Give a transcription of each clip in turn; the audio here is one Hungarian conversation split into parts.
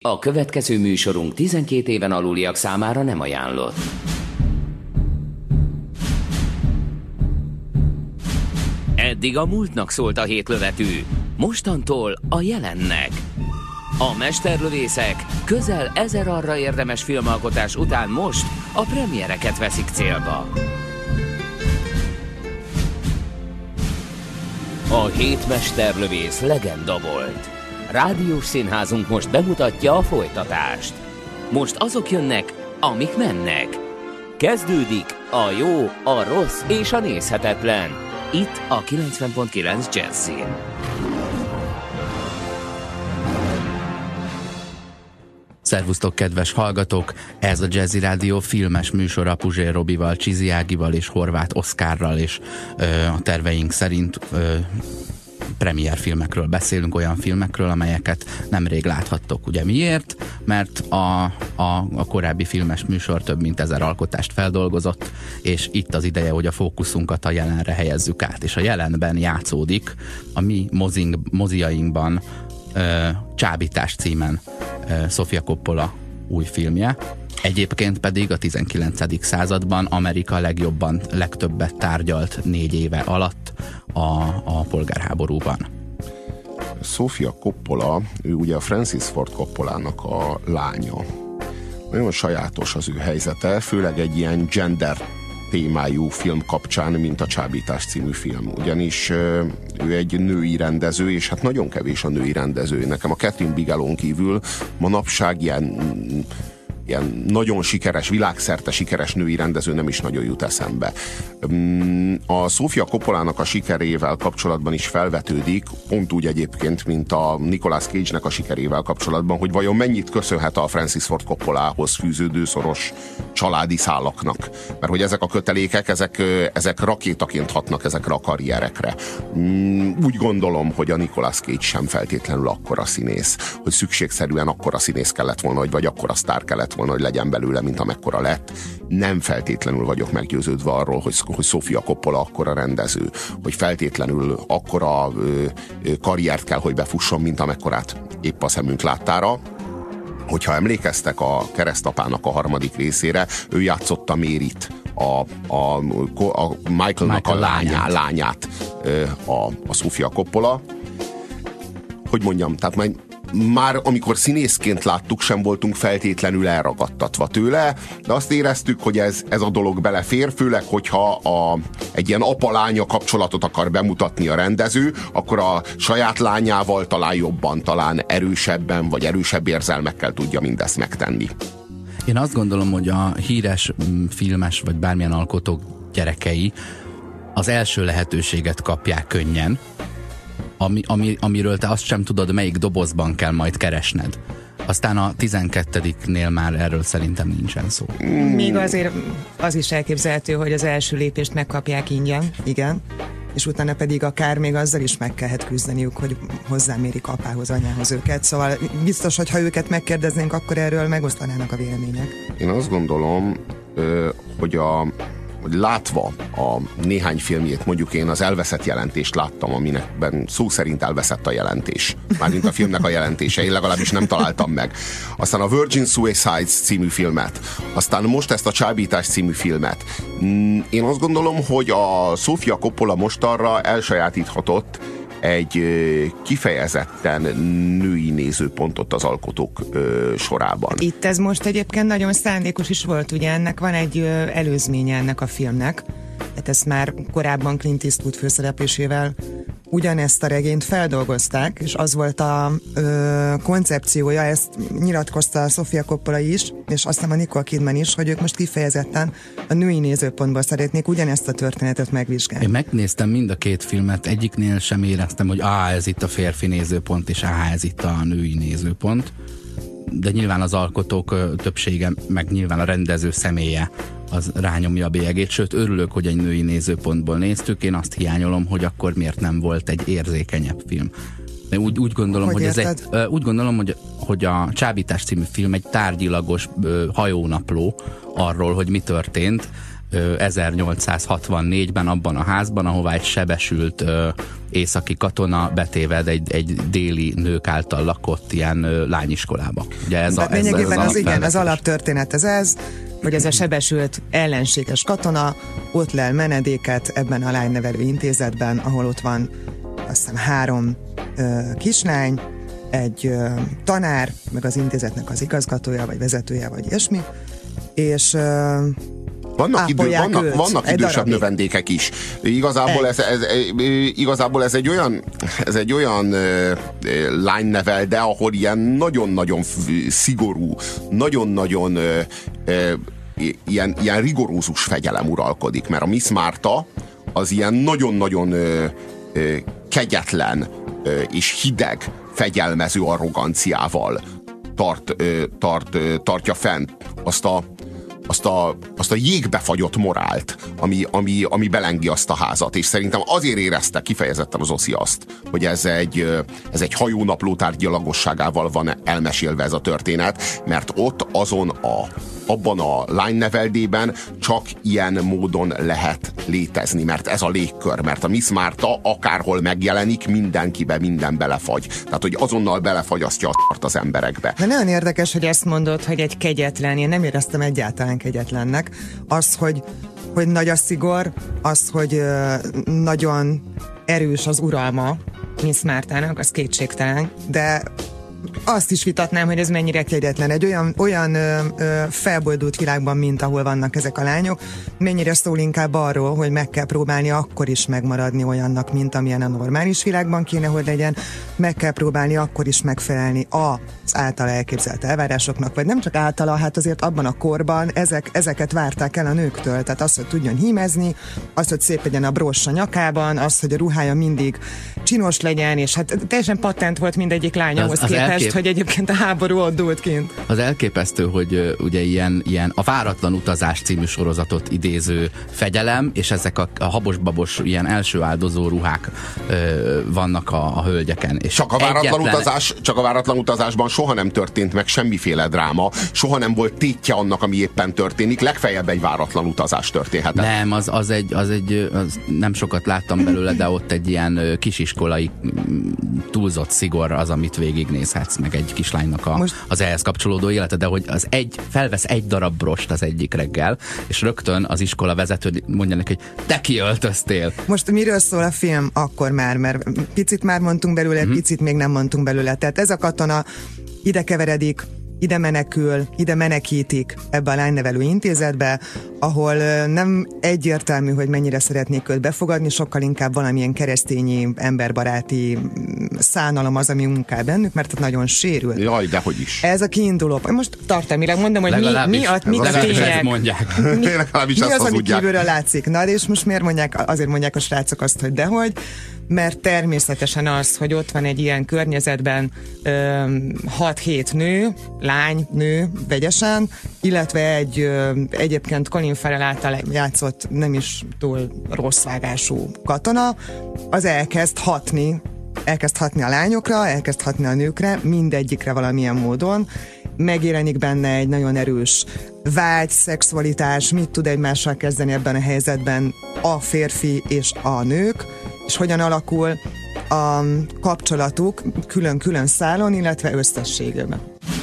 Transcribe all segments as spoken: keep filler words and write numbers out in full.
A következő műsorunk tizenkét éven aluliak számára nem ajánlott. Eddig a múltnak szólt a hétlövetű, mostantól a jelennek. A mesterlövészek közel ezer arra érdemes filmalkotás után most a premiereket veszik célba. A hét mesterlövész legenda volt. Rádiós színházunk most bemutatja a folytatást. Most azok jönnek, amik mennek. Kezdődik a jó, a rossz és a nézhetetlen. Itt a kilencven pont kilenc Jazzin. Szervusztok, kedves hallgatók! Ez a Jazzy Rádió filmes műsora Puzsér Robival, Csizi Ágival és Horváth Oszkárral, és ö, a terveink szerint ö, premierfilmekről beszélünk, olyan filmekről, amelyeket nemrég láthattok. Ugye miért? Mert a, a, a korábbi filmes műsor több mint ezer alkotást feldolgozott, és itt az ideje, hogy a fókuszunkat a jelenre helyezzük át. És a jelenben játszódik a mi mozing, moziainkban ö, Csábítás címen ö, Sofia Coppola új filmje. Egyébként pedig a tizenkilencedik században Amerika legjobban, legtöbbet tárgyalt négy éve alatt a, a polgárháborúban. Sofia Coppola, ő ugye a Francis Ford Coppolának a lánya. Nagyon sajátos az ő helyzete, főleg egy ilyen gender témájú film kapcsán, mint a Csábítás című film. Ugyanis ő egy női rendező, és hát nagyon kevés a női rendező. Nekem a Catherine Bigelow kívül manapság ilyen ilyen nagyon sikeres, világszerte sikeres női rendező nem is nagyon jut eszembe. A Sofia Coppolának a sikerével kapcsolatban is felvetődik, pont úgy egyébként, mint a Nicolas Cage-nek a sikerével kapcsolatban, hogy vajon mennyit köszönhet a Francis Ford Coppolához fűződő szoros családi szálaknak. Mert hogy ezek a kötelékek, ezek, ezek rakétaként hatnak ezekre a karrierekre. Úgy gondolom, hogy a Nicolas Cage sem feltétlenül akkora színész, hogy szükségszerűen akkora színész kellett volna, hogy vagy akkora sztár kellett volna, hogy legyen belőle, mint amekkora lett. Nem feltétlenül vagyok meggyőződve arról, hogy, hogy Sofia Coppola akkora rendező, hogy feltétlenül akkora ö, ö, karriert kell, hogy befusson, mint amekkorát épp a szemünk láttára. Hogyha emlékeztek a Keresztapának a harmadik részére, ő játszotta Mérit, a, a, a Michaelnak a lányát, lányát a, a Sofia Coppola. Hogy mondjam, tehát majd már amikor színészként láttuk, sem voltunk feltétlenül elragadtatva tőle, de azt éreztük, hogy ez, ez a dolog belefér, főleg, hogyha a, egy ilyen apa-lánya kapcsolatot akar bemutatni a rendező, akkor a saját lányával talán jobban, talán erősebben, vagy erősebb érzelmekkel tudja mindezt megtenni. Én azt gondolom, hogy a híres filmes, vagy bármilyen alkotók gyerekei az első lehetőséget kapják könnyen, Ami, ami, amiről te azt sem tudod, melyik dobozban kell majd keresned. Aztán a tizenkettediknél már erről szerintem nincsen szó. Még azért az is elképzelhető, hogy az első lépést megkapják ingyen, igen, és utána pedig akár még azzal is meg kellhet küzdeniük, hogy hozzámérik apához, anyához őket. Szóval biztos, hogy ha őket megkérdeznénk, akkor erről megosztanának a vélemények. Én azt gondolom, hogy a hogy látva a néhány filmjét, mondjuk én az Elveszett jelentést láttam, aminekben szó szerint elveszett a jelentés. Mármint a filmnek a jelentése, én legalábbis nem találtam meg. Aztán a Virgin Suicides című filmet, aztán most ezt a Csábítás című filmet. Én azt gondolom, hogy a Sofia Coppola mostanra elsajátíthatott egy kifejezetten női nézőpontot az alkotók ö, sorában. Itt ez most egyébként nagyon szándékos is volt, ugye ennek van egy ö, előzménye ennek a filmnek, hát ezt már korábban Clint Eastwood főszereplésével ugyanezt a regényt feldolgozták, és az volt a ö, koncepciója, ezt nyilatkozta a Sofia Coppola is, és azt hiszem a Nicole Kidman is, hogy ők most kifejezetten a női nézőpontból szeretnék ugyanezt a történetet megvizsgálni. Én megnéztem mind a két filmet, egyiknél sem éreztem, hogy á, ez itt a férfi nézőpont, és á, ez itt a női nézőpont. De nyilván az alkotók többsége, meg nyilván a rendező személye az rányomja a bélyegét, sőt örülök, hogy egy női nézőpontból néztük, én azt hiányolom, hogy akkor miért nem volt egy érzékenyebb film. De úgy, úgy gondolom, hogy, hogy ez egy, úgy gondolom, hogy, hogy a Csábítás című film egy tárgyilagos ö, hajónapló arról, hogy mi történt, ezernyolcszázhatvannégyben abban a házban, ahová egy sebesült ö, északi katona betéved egy, egy déli nők által lakott ilyen ö, lányiskolába. Ugye ez a, ez, lényegében ez az, igen, az alaptörténet ez ez, hogy ez a sebesült ellenséges katona ott lel menedéket ebben a lánynevelő intézetben, ahol ott van azt hiszem három ö, kislány, egy ö, tanár, meg az intézetnek az igazgatója, vagy vezetője, vagy ilyesmi, és ö, Vannak, idő, vannak, vannak idősebb növendékek is. Igazából ez, ez, igazából ez egy olyan, ez egy olyan uh, lánynevel, de ahol ilyen nagyon-nagyon szigorú, nagyon-nagyon uh, uh, ilyen, ilyen rigorózus fegyelem uralkodik, mert a Miss Martha az ilyen nagyon-nagyon uh, uh, kegyetlen uh, és hideg, fegyelmező arroganciával tart, uh, tart, uh, tartja fent azt a Azt a, azt a jégbe fagyott morált, ami, ami, ami belengi azt a házat. És szerintem azért érezte kifejezetten az Oszi azt, hogy ez egy, ez egy hajónaplótár gyalogosságával van elmesélve ez a történet, mert ott azon a, abban a lányneveldében csak ilyen módon lehet létezni, mert ez a légkör, mert a Miss Martha akárhol megjelenik, mindenkibe minden belefagy. Tehát, hogy azonnal belefagyasztja a tart az emberekbe. De nagyon érdekes, hogy ezt mondod, hogy egy kegyetlen, én nem éreztem egyáltalán kegyetlennek. Az, hogy, hogy nagy a szigor, az, hogy ö, nagyon erős az uralma Miss Marthának, az kétségtelen, de azt is vitatnám, hogy ez mennyire kegyetlen. Egy olyan, olyan ö, ö, felbojdult világban, mint ahol vannak ezek a lányok, mennyire szól inkább arról, hogy meg kell próbálni akkor is megmaradni olyannak, mint amilyen a normális világban kéne, hogy legyen, meg kell próbálni akkor is megfelelni az általa elképzelt elvárásoknak, vagy nem csak általa, hát azért abban a korban ezek, ezeket várták el a nőktől. Tehát az, hogy tudjon hímezni, az, hogy szép legyen a bross a nyakában, az, hogy a ruhája mindig csinos legyen, és hát teljesen patent volt mindegyik lányhoz képest, elkép... hogy egyébként a háború ott dúlt kint. Az elképesztő, hogy uh, ugye ilyen, ilyen a Váratlan utazás című sorozatot idéző fegyelem, és ezek a, a habos-babos ilyen első áldozó ruhák uh, vannak a, a hölgyeken. És csak, a váratlan egyetlen... utazás, csak a váratlan utazásban soha nem történt meg semmiféle dráma, soha nem volt tétje annak, ami éppen történik, legfeljebb egy váratlan utazás történhetett. Nem, az, az egy, az egy az nem sokat láttam belőle, de ott egy ilyen kisiskolai túlzott szigor az, amit végignézhetsz, meg egy kislánynak a, Most... az ehhez kapcsolódó élete, de hogy az egy, felvesz egy darab brost az egyik reggel, és rögtön az iskola vezető mondja neki, hogy te kiöltöztél. Most miről szól a film akkor már, mert picit már mondtunk belőle, uh-huh. picit még nem mondtunk belőle. Tehát ez a katona ide keveredik, ide menekül, ide menekítik ebbe a lánynevelő intézetbe, ahol nem egyértelmű, hogy mennyire szeretnék őt befogadni, sokkal inkább valamilyen keresztényi, emberbaráti szánalom az, ami munkál bennük, mert ott nagyon sérül. Jaj, dehogy is. Ez a kiinduló. Most tartalmilag mondom, hogy mi, mi a, mi a tények. Mondják. Mi, mi az, ami kívülről látszik. Na, és most miért mondják, azért mondják a srácok azt, hogy dehogy, mert természetesen az, hogy ott van egy ilyen környezetben hat-hét nő, lány, nő, vegyesen, illetve egy ö, egyébként Colin Farrell által játszott nem is túl rossz vágású katona, az elkezd hatni, elkezd hatni a lányokra, elkezd hatni a nőkre, mindegyikre valamilyen módon, megjelenik benne egy nagyon erős vágy, szexualitás, mit tud egymással kezdeni ebben a helyzetben a férfi és a nők, és hogyan alakul a kapcsolatuk külön-külön szálon, illetve összességében.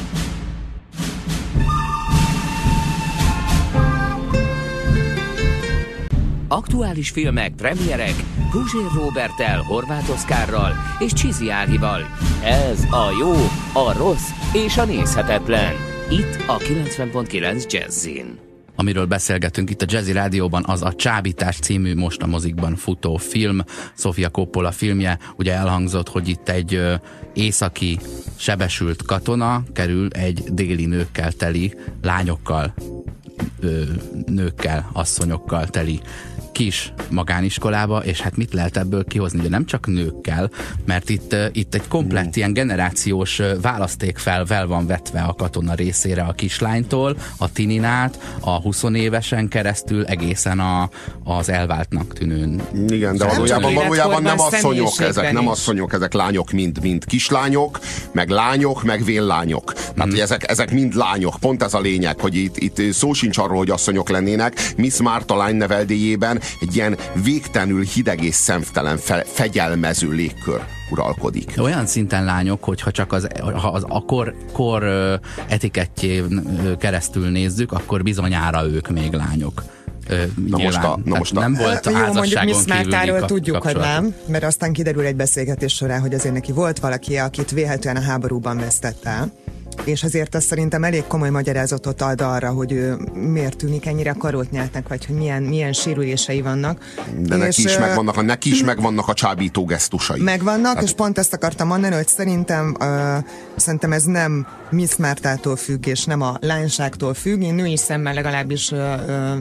Aktuális filmek, premierek Puzsér Róberttel, Horváth Oszkárral és Csizi Ágival. Ez a jó, a rossz és a nézhetetlen. Itt a kilencven pont kilenc Jazzin. Amiről beszélgetünk itt a Jazzy Rádióban, az a Csábítás című most a mozikban futó film, Sofia Coppola filmje. Ugye elhangzott, hogy itt egy ö, északi sebesült katona kerül egy déli nőkkel teli, lányokkal, ö, nőkkel, asszonyokkal teli kis magániskolába, és hát mit lehet ebből kihozni? Ugye nem csak nőkkel, mert itt, itt egy komplett mm. ilyen generációs választékfelvel van vetve a katona részére a kislánytól, a tininát, a huszonévesen keresztül egészen a, az elváltnak tűnőn. Igen, de valójában, valójában nem asszonyok ezek, nem asszonyok, ezek lányok, mind, mind kislányok, meg lányok, meg véllányok. Tehát mm. ezek, ezek mind lányok. Pont ez a lényeg, hogy itt, itt szó sincs arról, hogy asszonyok lennének. Miss Martha lányneveldélyében egy ilyen végtelenül hideg és szemtelen fe, fegyelmező légkör uralkodik. Olyan szinten lányok, hogyha csak az, ha az a kor, kor etikettjén keresztül nézzük, akkor bizonyára ők még lányok. Na most a, na most a... nem volt Jó, házasságon Miss Martháról kap, tudjuk, hogy nem, mert aztán kiderül egy beszélgetés során, hogy azért neki volt valaki, akit véletlenül a háborúban vesztett el. És azért azt szerintem elég komoly magyarázatot ad arra, hogy ő miért tűnik ennyire karótnyáltnak, vagy hogy milyen, milyen sérülései vannak. De és neki is, megvannak a, neki is megvannak a csábító gesztusai. Megvannak, hát... és pont ezt akartam mondani, hogy szerintem, uh, szerintem ez nem Miss Marthától függ, és nem a lányságtól függ. Én női szemmel legalábbis uh, uh,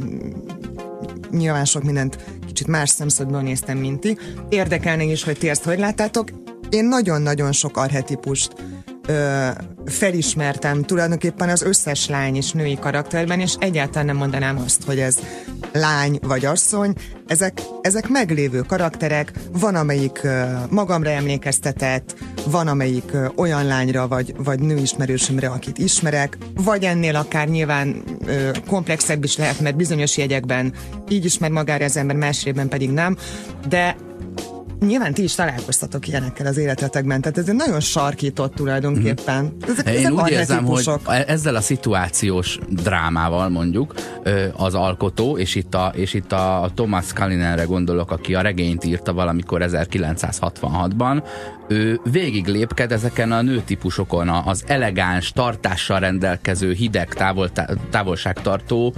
nyilván sok mindent kicsit más szemszögből néztem, mint ti. Érdekelne is, hogy ti ezt hogy láttátok. Én nagyon-nagyon sok archetípust Ö, felismertem tulajdonképpen az összes lány és női karakterben, és egyáltalán nem mondanám azt, hogy ez lány vagy asszony. Ezek, ezek meglévő karakterek, van amelyik ö, magamra emlékeztetett, van amelyik ö, olyan lányra vagy, vagy nőismerősömre, akit ismerek, vagy ennél akár nyilván ö, komplexebb is lehet, mert bizonyos jegyekben így ismer magára az ember, másrében pedig nem, de nyilván ti is találkoztatok ilyenekkel az életetekben, tehát ez egy nagyon sarkított tulajdonképpen. Ezek, Én ezek úgy érzem, hogy ezzel a szituációs drámával mondjuk az alkotó, és itt a, és itt a Thomas Cullinanre gondolok, aki a regényt írta valamikor ezerkilencszázhatvanhatban, ő végig lépked ezeken a nőtípusokon, az elegáns, tartással rendelkező, hideg, távol, távolságtartó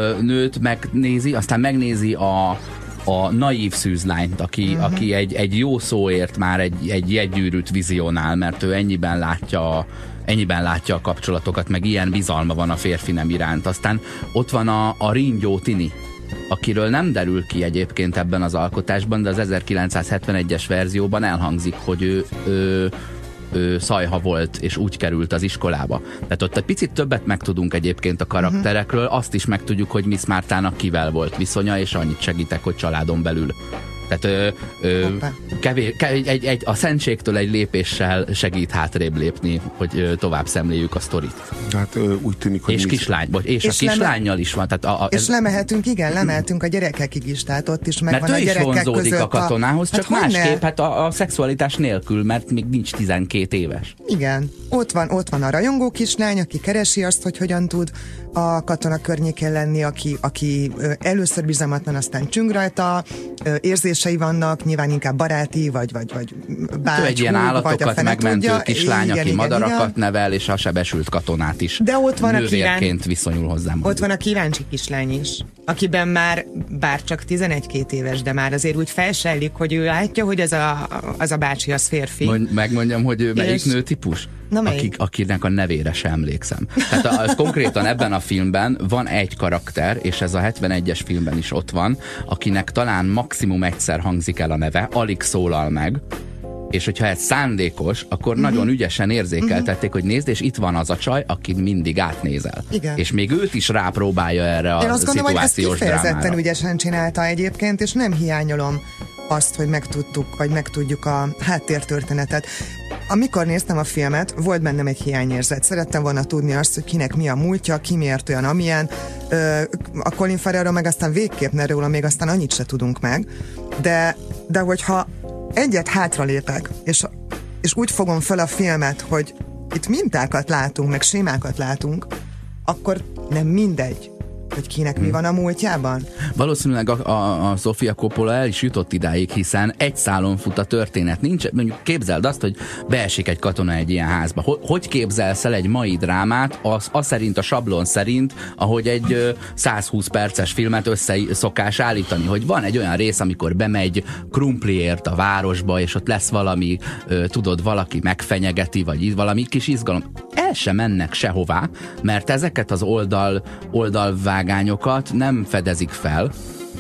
nőt megnézi, aztán megnézi a a naív szűzlányt, aki, uh-huh. aki egy, egy jó szóért már egy, egy jegygyűrűt vizionál, mert ő ennyiben látja, ennyiben látja a kapcsolatokat, meg ilyen bizalma van a férfi nem iránt. Aztán ott van a, a ringyó tini, akiről nem derül ki egyébként ebben az alkotásban, de az ezerkilencszázhetvenegyes verzióban elhangzik, hogy ő, ő ő szajha volt, és úgy került az iskolába. Tehát ott egy picit többet megtudunk egyébként a karakterekről, azt is megtudjuk, hogy Miss Marthának kivel volt viszonya, és annyit segítek, hogy családon belül. Tehát ö, ö, kevés, egy, egy, egy, a szentségtől egy lépéssel segít hátrébb lépni, hogy ö, tovább szemléljük a sztorit. Hát ö, úgy tűnik, hogy... És kislány, vagy, és, és a kislánnyal is van. Tehát a, a, és ez... lemehetünk, igen, lemehetünk a gyerekekig is, tehát ott is megvan a gyerekek között. Mert ő is vonzódik a katonához, a... csak hát másképp, hát a, a szexualitás nélkül, mert még nincs tizenkét éves. Igen, ott van, ott van a rajongó kislány, aki keresi azt, hogy hogyan tud a katona környékén lenni, aki, aki először bizalmatlan, aztán csüng rajta, érzései vannak, nyilván inkább baráti, vagy, vagy, vagy bács, ő egy ilyen állatokat megmentő tudja. kislány, igen, aki igen, madarakat igen. nevel, és a sebesült katonát is de ott van nővérként a viszonyul hozzám. Ott van a kíváncsi kislány is, akiben már, bár csak tizenegy-két éves, de már azért úgy felsellik, hogy ő látja, hogy ez a, az a bácsi, az férfi. Mond, megmondjam, hogy ő melyik és... nőtípus? Akik, akinek a nevére sem emlékszem. Tehát az konkrétan ebben a filmben van egy karakter, és ez a hetvenegyes filmben is ott van, akinek talán maximum egyszer hangzik el a neve, alig szólal meg, és hogyha ez szándékos, akkor uh-huh. nagyon ügyesen érzékeltették, uh-huh. hogy nézd, és itt van az a csaj, akit mindig átnézel. Igen. És még őt is rápróbálja erre a szituációs drámára. Én azt gondolom, hogy ezt kifejezetten ügyesen csinálta egyébként, és nem hiányolom azt, hogy megtudtuk, vagy megtudjuk a háttértörténetet. Amikor néztem a filmet, volt bennem egy hiányérzet. Szerettem volna tudni azt, hogy kinek mi a múltja, ki miért olyan, amilyen. A Colin Farrellről meg aztán végképp ne róla, még aztán annyit se tudunk meg. De, de hogyha egyet hátralépek, és, és úgy fogom fel a filmet, hogy itt mintákat látunk, meg sémákat látunk, akkor nem mindegy, hogy kinek hmm. mi van a múltjában? Valószínűleg a, a, a Sofia Coppola el is jutott idáig, hiszen egy szálon fut a történet. Nincs, mondjuk képzeld azt, hogy beesik egy katona egy ilyen házba. Hogy, hogy képzelsz el egy mai drámát, az, az szerint, a sablon szerint, ahogy egy ö, százhúsz perces filmet össze szokás állítani, hogy van egy olyan rész, amikor bemegy krumpliért a városba, és ott lesz valami, ö, tudod, valaki megfenyegeti, vagy valami kis izgalom. El sem mennek sehová, mert ezeket az oldal, oldalvágányokat nem fedezik fel,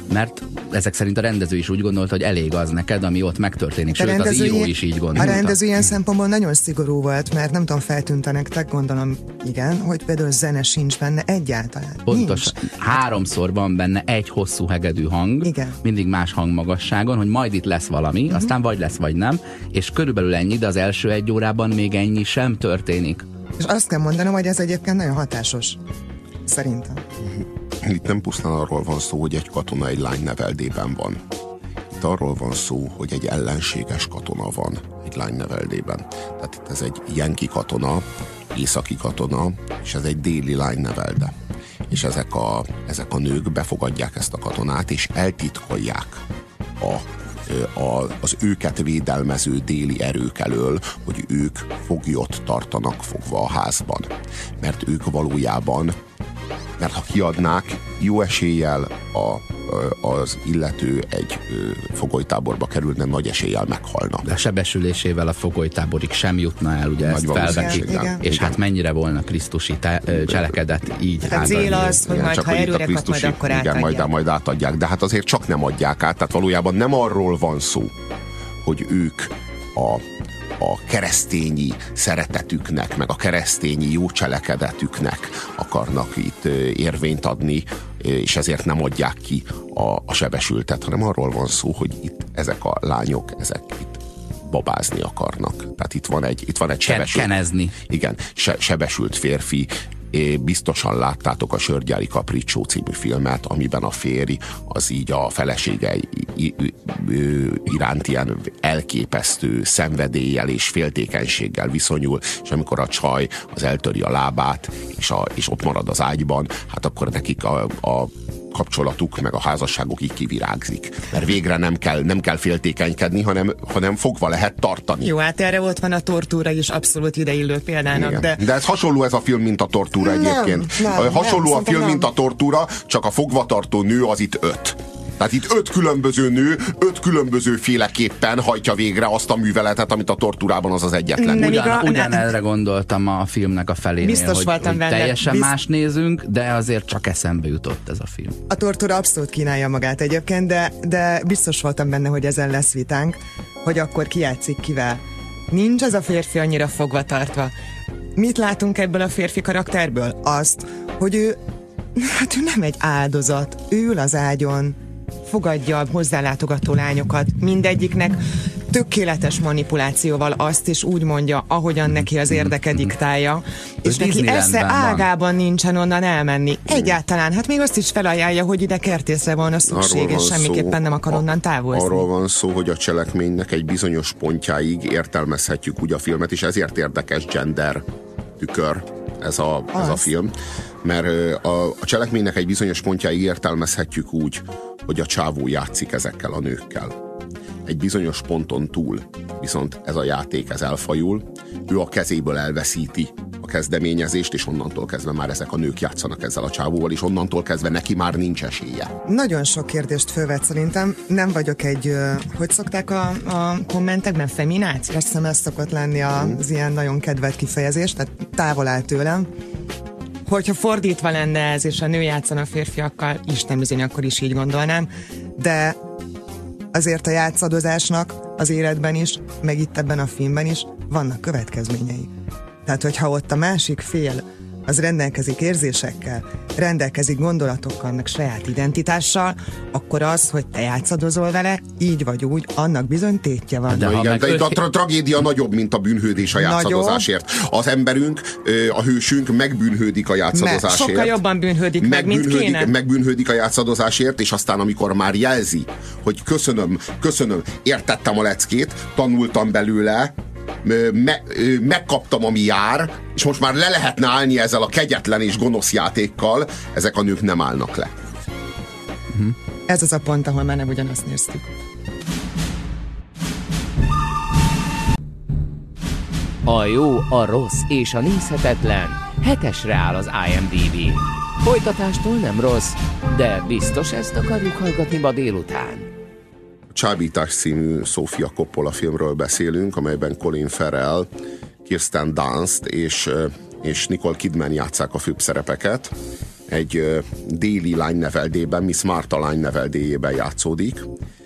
mert ezek szerint a rendező is úgy gondolta, hogy elég az neked, ami ott megtörténik. Sőt, az író is így gondolta. A rendező ilyen szempontból nagyon szigorú volt, mert nem tudom, feltűnt nektek, gondolom igen, hogy például zene sincs benne egyáltalán. Pontosan. Nincs. Háromszor van benne egy hosszú hegedű hang, igen. mindig más hangmagasságon, hogy majd itt lesz valami, uh-huh. aztán vagy lesz, vagy nem, és körülbelül ennyi, de az első egy órában még ennyi sem történik. És azt kell mondanom, hogy ez egyébként nagyon hatásos. Szerintem. Itt nem pusztán arról van szó, hogy egy katona egy lány neveldében van. Itt arról van szó, hogy egy ellenséges katona van egy lány neveldében. Tehát itt ez egy jenki katona, északi katona, és ez egy déli lány nevelde. És ezek a, ezek a nők befogadják ezt a katonát, és eltitkolják a A, az őket védelmező déli erők elől, hogy ők foglyot tartanak fogva a házban. Mert ők valójában, mert ha kiadnák, jó eséllyel a, az illető egy fogolytáborba kerülne, nagy eséllyel meghalna. De a sebesülésével a fogolytáborig sem jutna el, ugye nagy ezt felvetik. És igen. hát mennyire volna krisztusi cselekedet így hát a cél az, hogy igen, majd ha erőre kap, majd akkor átadják. Igen, majd, majd átadják, de hát azért csak nem adják át, tehát valójában nem arról van szó, hogy ők a a keresztényi szeretetüknek, meg a keresztényi jó cselekedetüknek akarnak itt érvényt adni, és ezért nem adják ki a, a sebesültet, hanem arról van szó, hogy itt ezek a lányok, ezek itt babázni akarnak. Tehát itt van egy, itt van egy sebesült... Kenezni. Igen, se, sebesült férfi. Biztosan láttátok a Sörgyári Capriccio című filmet, amiben a férj az így a felesége iránt ilyen elképesztő szenvedéllyel és féltékenységgel viszonyul, és amikor a csaj az eltöri a lábát, és, a, és ott marad az ágyban, hát akkor nekik a, a kapcsolatuk, meg a házasságuk így kivirágzik. Mert végre nem kell, nem kell féltékenykedni, hanem, hanem fogva lehet tartani. Jó, hát erre ott van a Tortúra is abszolút ideillő példának. De... de ez hasonló ez a film, mint a Tortúra egyébként. Nem, nem, hasonló nem, a film, nem. mint a Tortúra, csak a fogvatartó nő az itt öt. Tehát itt öt különböző nő, öt különböző féleképpen hajtja végre azt a műveletet, amit a Tortúrában az az egyetlen. Ugyan, a, ugyan ne, erre gondoltam a filmnek a felénél, biztos hogy, voltam hogy teljesen Bizt... más nézünk, de azért csak eszembe jutott ez a film. A Tortúra abszolút kínálja magát egyébként, de, de biztos voltam benne, hogy ezen lesz vitánk, hogy akkor ki játszik kivel. Nincs ez a férfi annyira fogva tartva. Mit látunk ebből a férfi karakterből? Azt, hogy ő, hát ő nem egy áldozat, ő ül az ágyon, fogadja a hozzálátogató lányokat, mindegyiknek tökéletes manipulációval azt is úgy mondja, ahogyan neki az érdeke diktálja, és neki esze ágában nincsen onnan elmenni. Egyáltalán, hát még azt is felajánlja, hogy ide kertészre volna szükség, és semmiképpen nem akar onnan távozni. Arról van szó, hogy a cselekménynek egy bizonyos pontjáig értelmezhetjük úgy a filmet, és ezért érdekes gender tükör ez a, ez a film, mert a, a cselekménynek egy bizonyos pontjáig értelmezhetjük úgy, hogy a csávó játszik ezekkel a nőkkel. Egy bizonyos ponton túl viszont ez a játék ez elfajul, ő a kezéből elveszíti a kezdeményezést, és onnantól kezdve már ezek a nők játszanak ezzel a csávóval, és onnantól kezdve neki már nincs esélye. Nagyon sok kérdést fölvet szerintem. Nem vagyok egy, hogy szokták a, a kommentekben, femináci? Azt hiszem ez szokott lenni az hmm. ilyen nagyon kedvelt kifejezés, tehát távol áll tőlem. Hogyha fordítva lenne ez, és a nő játszana a férfiakkal, Isten bizony, akkor is így gondolnám, de azért a játszadozásnak az életben is, meg itt ebben a filmben is vannak következményei. Tehát, hogyha ott a másik fél az rendelkezik érzésekkel, rendelkezik gondolatokkal, meg saját identitással, akkor az, hogy te játszadozol vele, így vagy úgy, annak bizony tétje van. De, igen, de a tra- tragédia nagyobb, mint a bűnhődés a játszadozásért. Az emberünk, a hősünk megbűnhődik a játszadozásért. Mert sokkal jobban bűnhődik meg, mint kéne. Megbűnhődik a játszadozásért, és aztán amikor már jelzi, hogy köszönöm, köszönöm, értettem a leckét, tanultam belőle, Me, megkaptam, ami jár, és most már le lehetne állni ezzel a kegyetlen és gonosz játékkal, ezek a nők nem állnak le. Uh-huh. Ez az a pont, ahol már nem ugyanazt néztük. A jó, a rossz és a nézhetetlen hetesre áll az IMDb-n. Folytatástól nem rossz, de biztos ezt akarjuk hallgatni ma délután. Csábítás című Sofia Coppola filmről beszélünk, amelyben Colin Farrell, Kirsten Dunst és, és Nicole Kidman játsszák a főbb szerepeket, egy déli lányneveldében, Miss Martha lányneveldéjében játszódik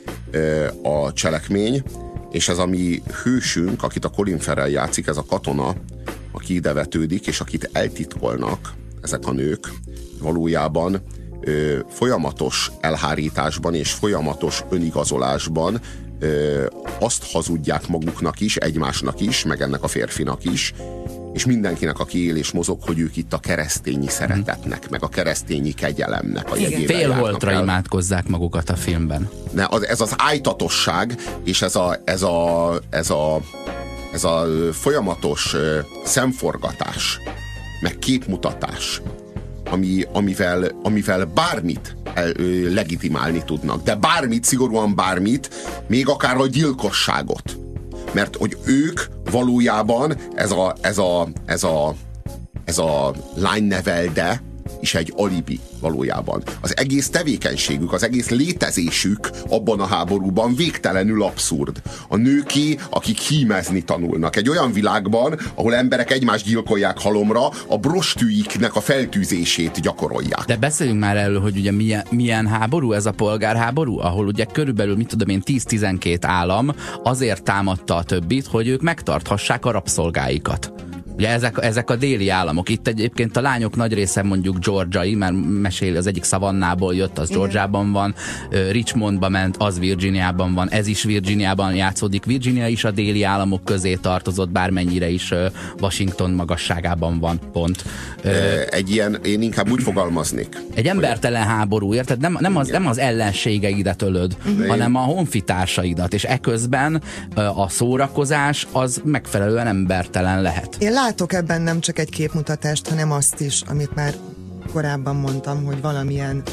a cselekmény, és ez a mi hősünk, akit a Colin Farrell játszik, ez a katona, aki ide vetődik, és akit eltitkolnak ezek a nők, valójában ö, folyamatos elhárításban és folyamatos önigazolásban ö, azt hazudják maguknak is, egymásnak is, meg ennek a férfinak is, és mindenkinek, aki él és mozog, hogy ők itt a keresztényi szeretetnek, meg a keresztényi kegyelemnek a jegyével félholtra imádkozzák magukat a filmben. Ne, az, ez az ájtatosság, és ez a, ez a, ez a, ez a folyamatos uh, szemforgatás, meg képmutatás, ami, amivel, amivel bármit el, ö, legitimálni tudnak, de bármit, szigorúan bármit, még akár a gyilkosságot. Mert hogy ők valójában ez a, ez a, ez a, ez a lánynevelde is egy alibi valójában. Az egész tevékenységük, az egész létezésük abban a háborúban végtelenül abszurd. A nőké, akik hímezni tanulnak. Egy olyan világban, ahol emberek egymást gyilkolják halomra, a brostűiknek a feltűzését gyakorolják. De beszéljünk már erről, hogy ugye milyen, milyen háború ez a polgárháború, ahol ugye körülbelül, mit tudom én, tíz-tizenkét állam azért támadta a többit, hogy ők megtarthassák a rabszolgáikat. Ugye ezek, ezek a déli államok. Itt egyébként a lányok nagy része mondjuk georgiai, mert meséli, az egyik Savannából jött, az Georgiában van, Richmondba ment, az Virginiában van, ez is Virginiában játszódik. Virginia is a déli államok közé tartozott, bármennyire is Washington magasságában van, pont. Egy ilyen, én inkább úgy fogalmaznék. Egy embertelen háború, érted? Nem, nem, az, nem az ellenségeidet ölöd, de hanem a honfitársaidat, és eközben a szórakozás az megfelelően embertelen lehet. Én látok ebben nem csak egy képmutatást, hanem azt is, amit már korábban mondtam, hogy valamilyen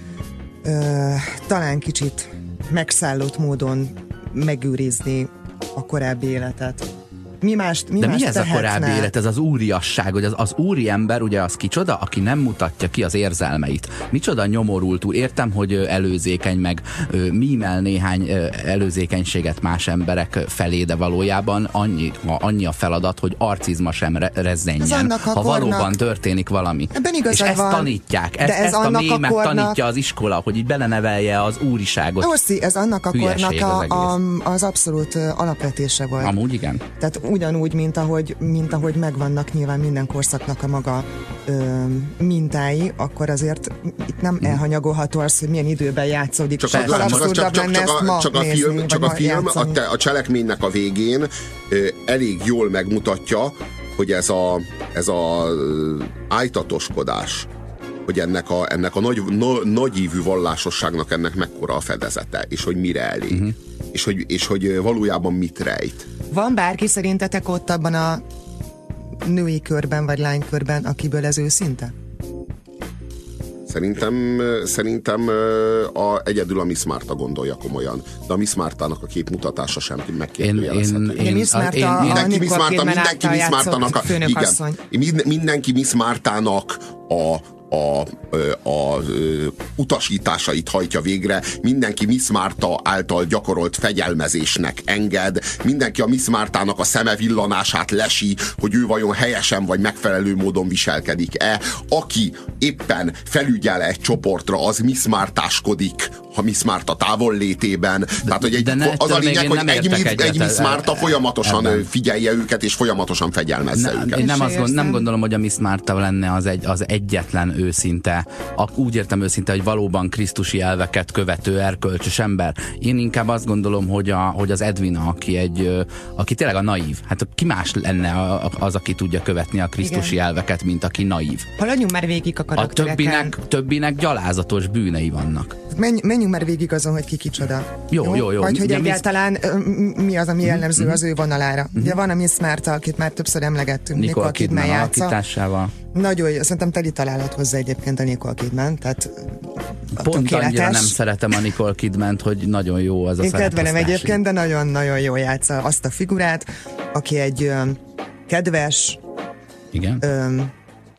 ö, talán kicsit megszállott módon megőrizni a korábbi életet. Mi mást, mi De mást mi ez tehetne? a korábbi élet, ez az úriasság, hogy az, az úri ember, ugye az kicsoda, aki nem mutatja ki az érzelmeit. Micsoda nyomorult úr. Értem, hogy előzékeny, meg mímel néhány előzékenységet más emberek felé, de valójában annyi, annyi a feladat, hogy arcizma sem re- rezzenjen, ha kornak... valóban történik valami. És ezt van. tanítják. Ezt, ez ezt a mémet kornak... tanítja az iskola, hogy így belenevelje az úriságot. Oszi, ez annak a kornak a, az, a, az abszolút alapvetése volt. Amúgy igen. Tehát ugyanúgy, mint ahogy, mint ahogy megvannak nyilván minden korszaknak a maga ö, mintái, akkor azért itt nem elhanyagolható az, hogy milyen időben játszódik. Csak, csak, csak, csak, csak, csak, a, csak a nézni, film, csak a, film a, te, a cselekménynek a végén ö, elég jól megmutatja, hogy ez a, ez a ö, ájtatoskodás, hogy ennek a, ennek a nagy, na, nagyívű vallásosságnak ennek mekkora a fedezete, és hogy mire elég. Uh-huh. És, hogy, és hogy valójában mit rejt. Van bárki szerintetek ott abban a női körben, vagy lánykörben, akiből ez őszinte? Szerintem, szerintem a, egyedül a Miss Martha gondolja komolyan. De a Miss Martha-nak a képmutatása sem megkérdőjelezhető. Én, én, Miss Martha, mindenki Miss Martha, mindenki Miss Martha-nak a, igen, mindenki Miss Martha-nak a A, a, a utasításait hajtja végre, mindenki Miss Martha által gyakorolt fegyelmezésnek enged, mindenki a Miss Martha-nak a szeme villanását lesi, hogy ő vajon helyesen vagy megfelelő módon viselkedik-e. Aki éppen felügyel egy csoportra, az Miss Martha-skodik a Miss Martha távollétében. De, Tehát, hogy egy, az a lényeg, hogy egy, egy, egy Miss Martha folyamatosan ebben figyelje őket, és folyamatosan fegyelmezze ne, őket. Én nem, azt gond, nem gondolom, hogy a Miss Martha lenne az, egy, az egyetlen őszinte. Úgy értem őszinte, hogy valóban krisztusi elveket követő erkölcsös ember. Én inkább azt gondolom, hogy, a, hogy az Edwina, aki egy, aki tényleg a naív. Hát ki más lenne az, aki tudja követni a krisztusi Igen. elveket, mint aki naív. Haladjunk már végig a karaktereken. A többinek, többinek gyalázatos bűnei vannak. Menj, menjünk már végig azon, hogy ki kicsoda. Jó, jó, jó. jó. Vagy hogy Ugye egyáltalán mi, mi az, ami jellemző mm-hmm. az ő vonalára. Mm-hmm. Ugye van a Miss Martha, akit már többször emlegettünk. Nicole Kidman alakításával. Nagyon jó, szerintem teli találat hozzá egyébként a Nicole Kidman, tehát pont tökéletes. Annyira nem szeretem a Nicole Kidmant, hogy nagyon jó az a Én szereposztás. kedvelem egyébként, de nagyon-nagyon jól játsza azt a figurát, aki egy öm, kedves, Igen? Öm,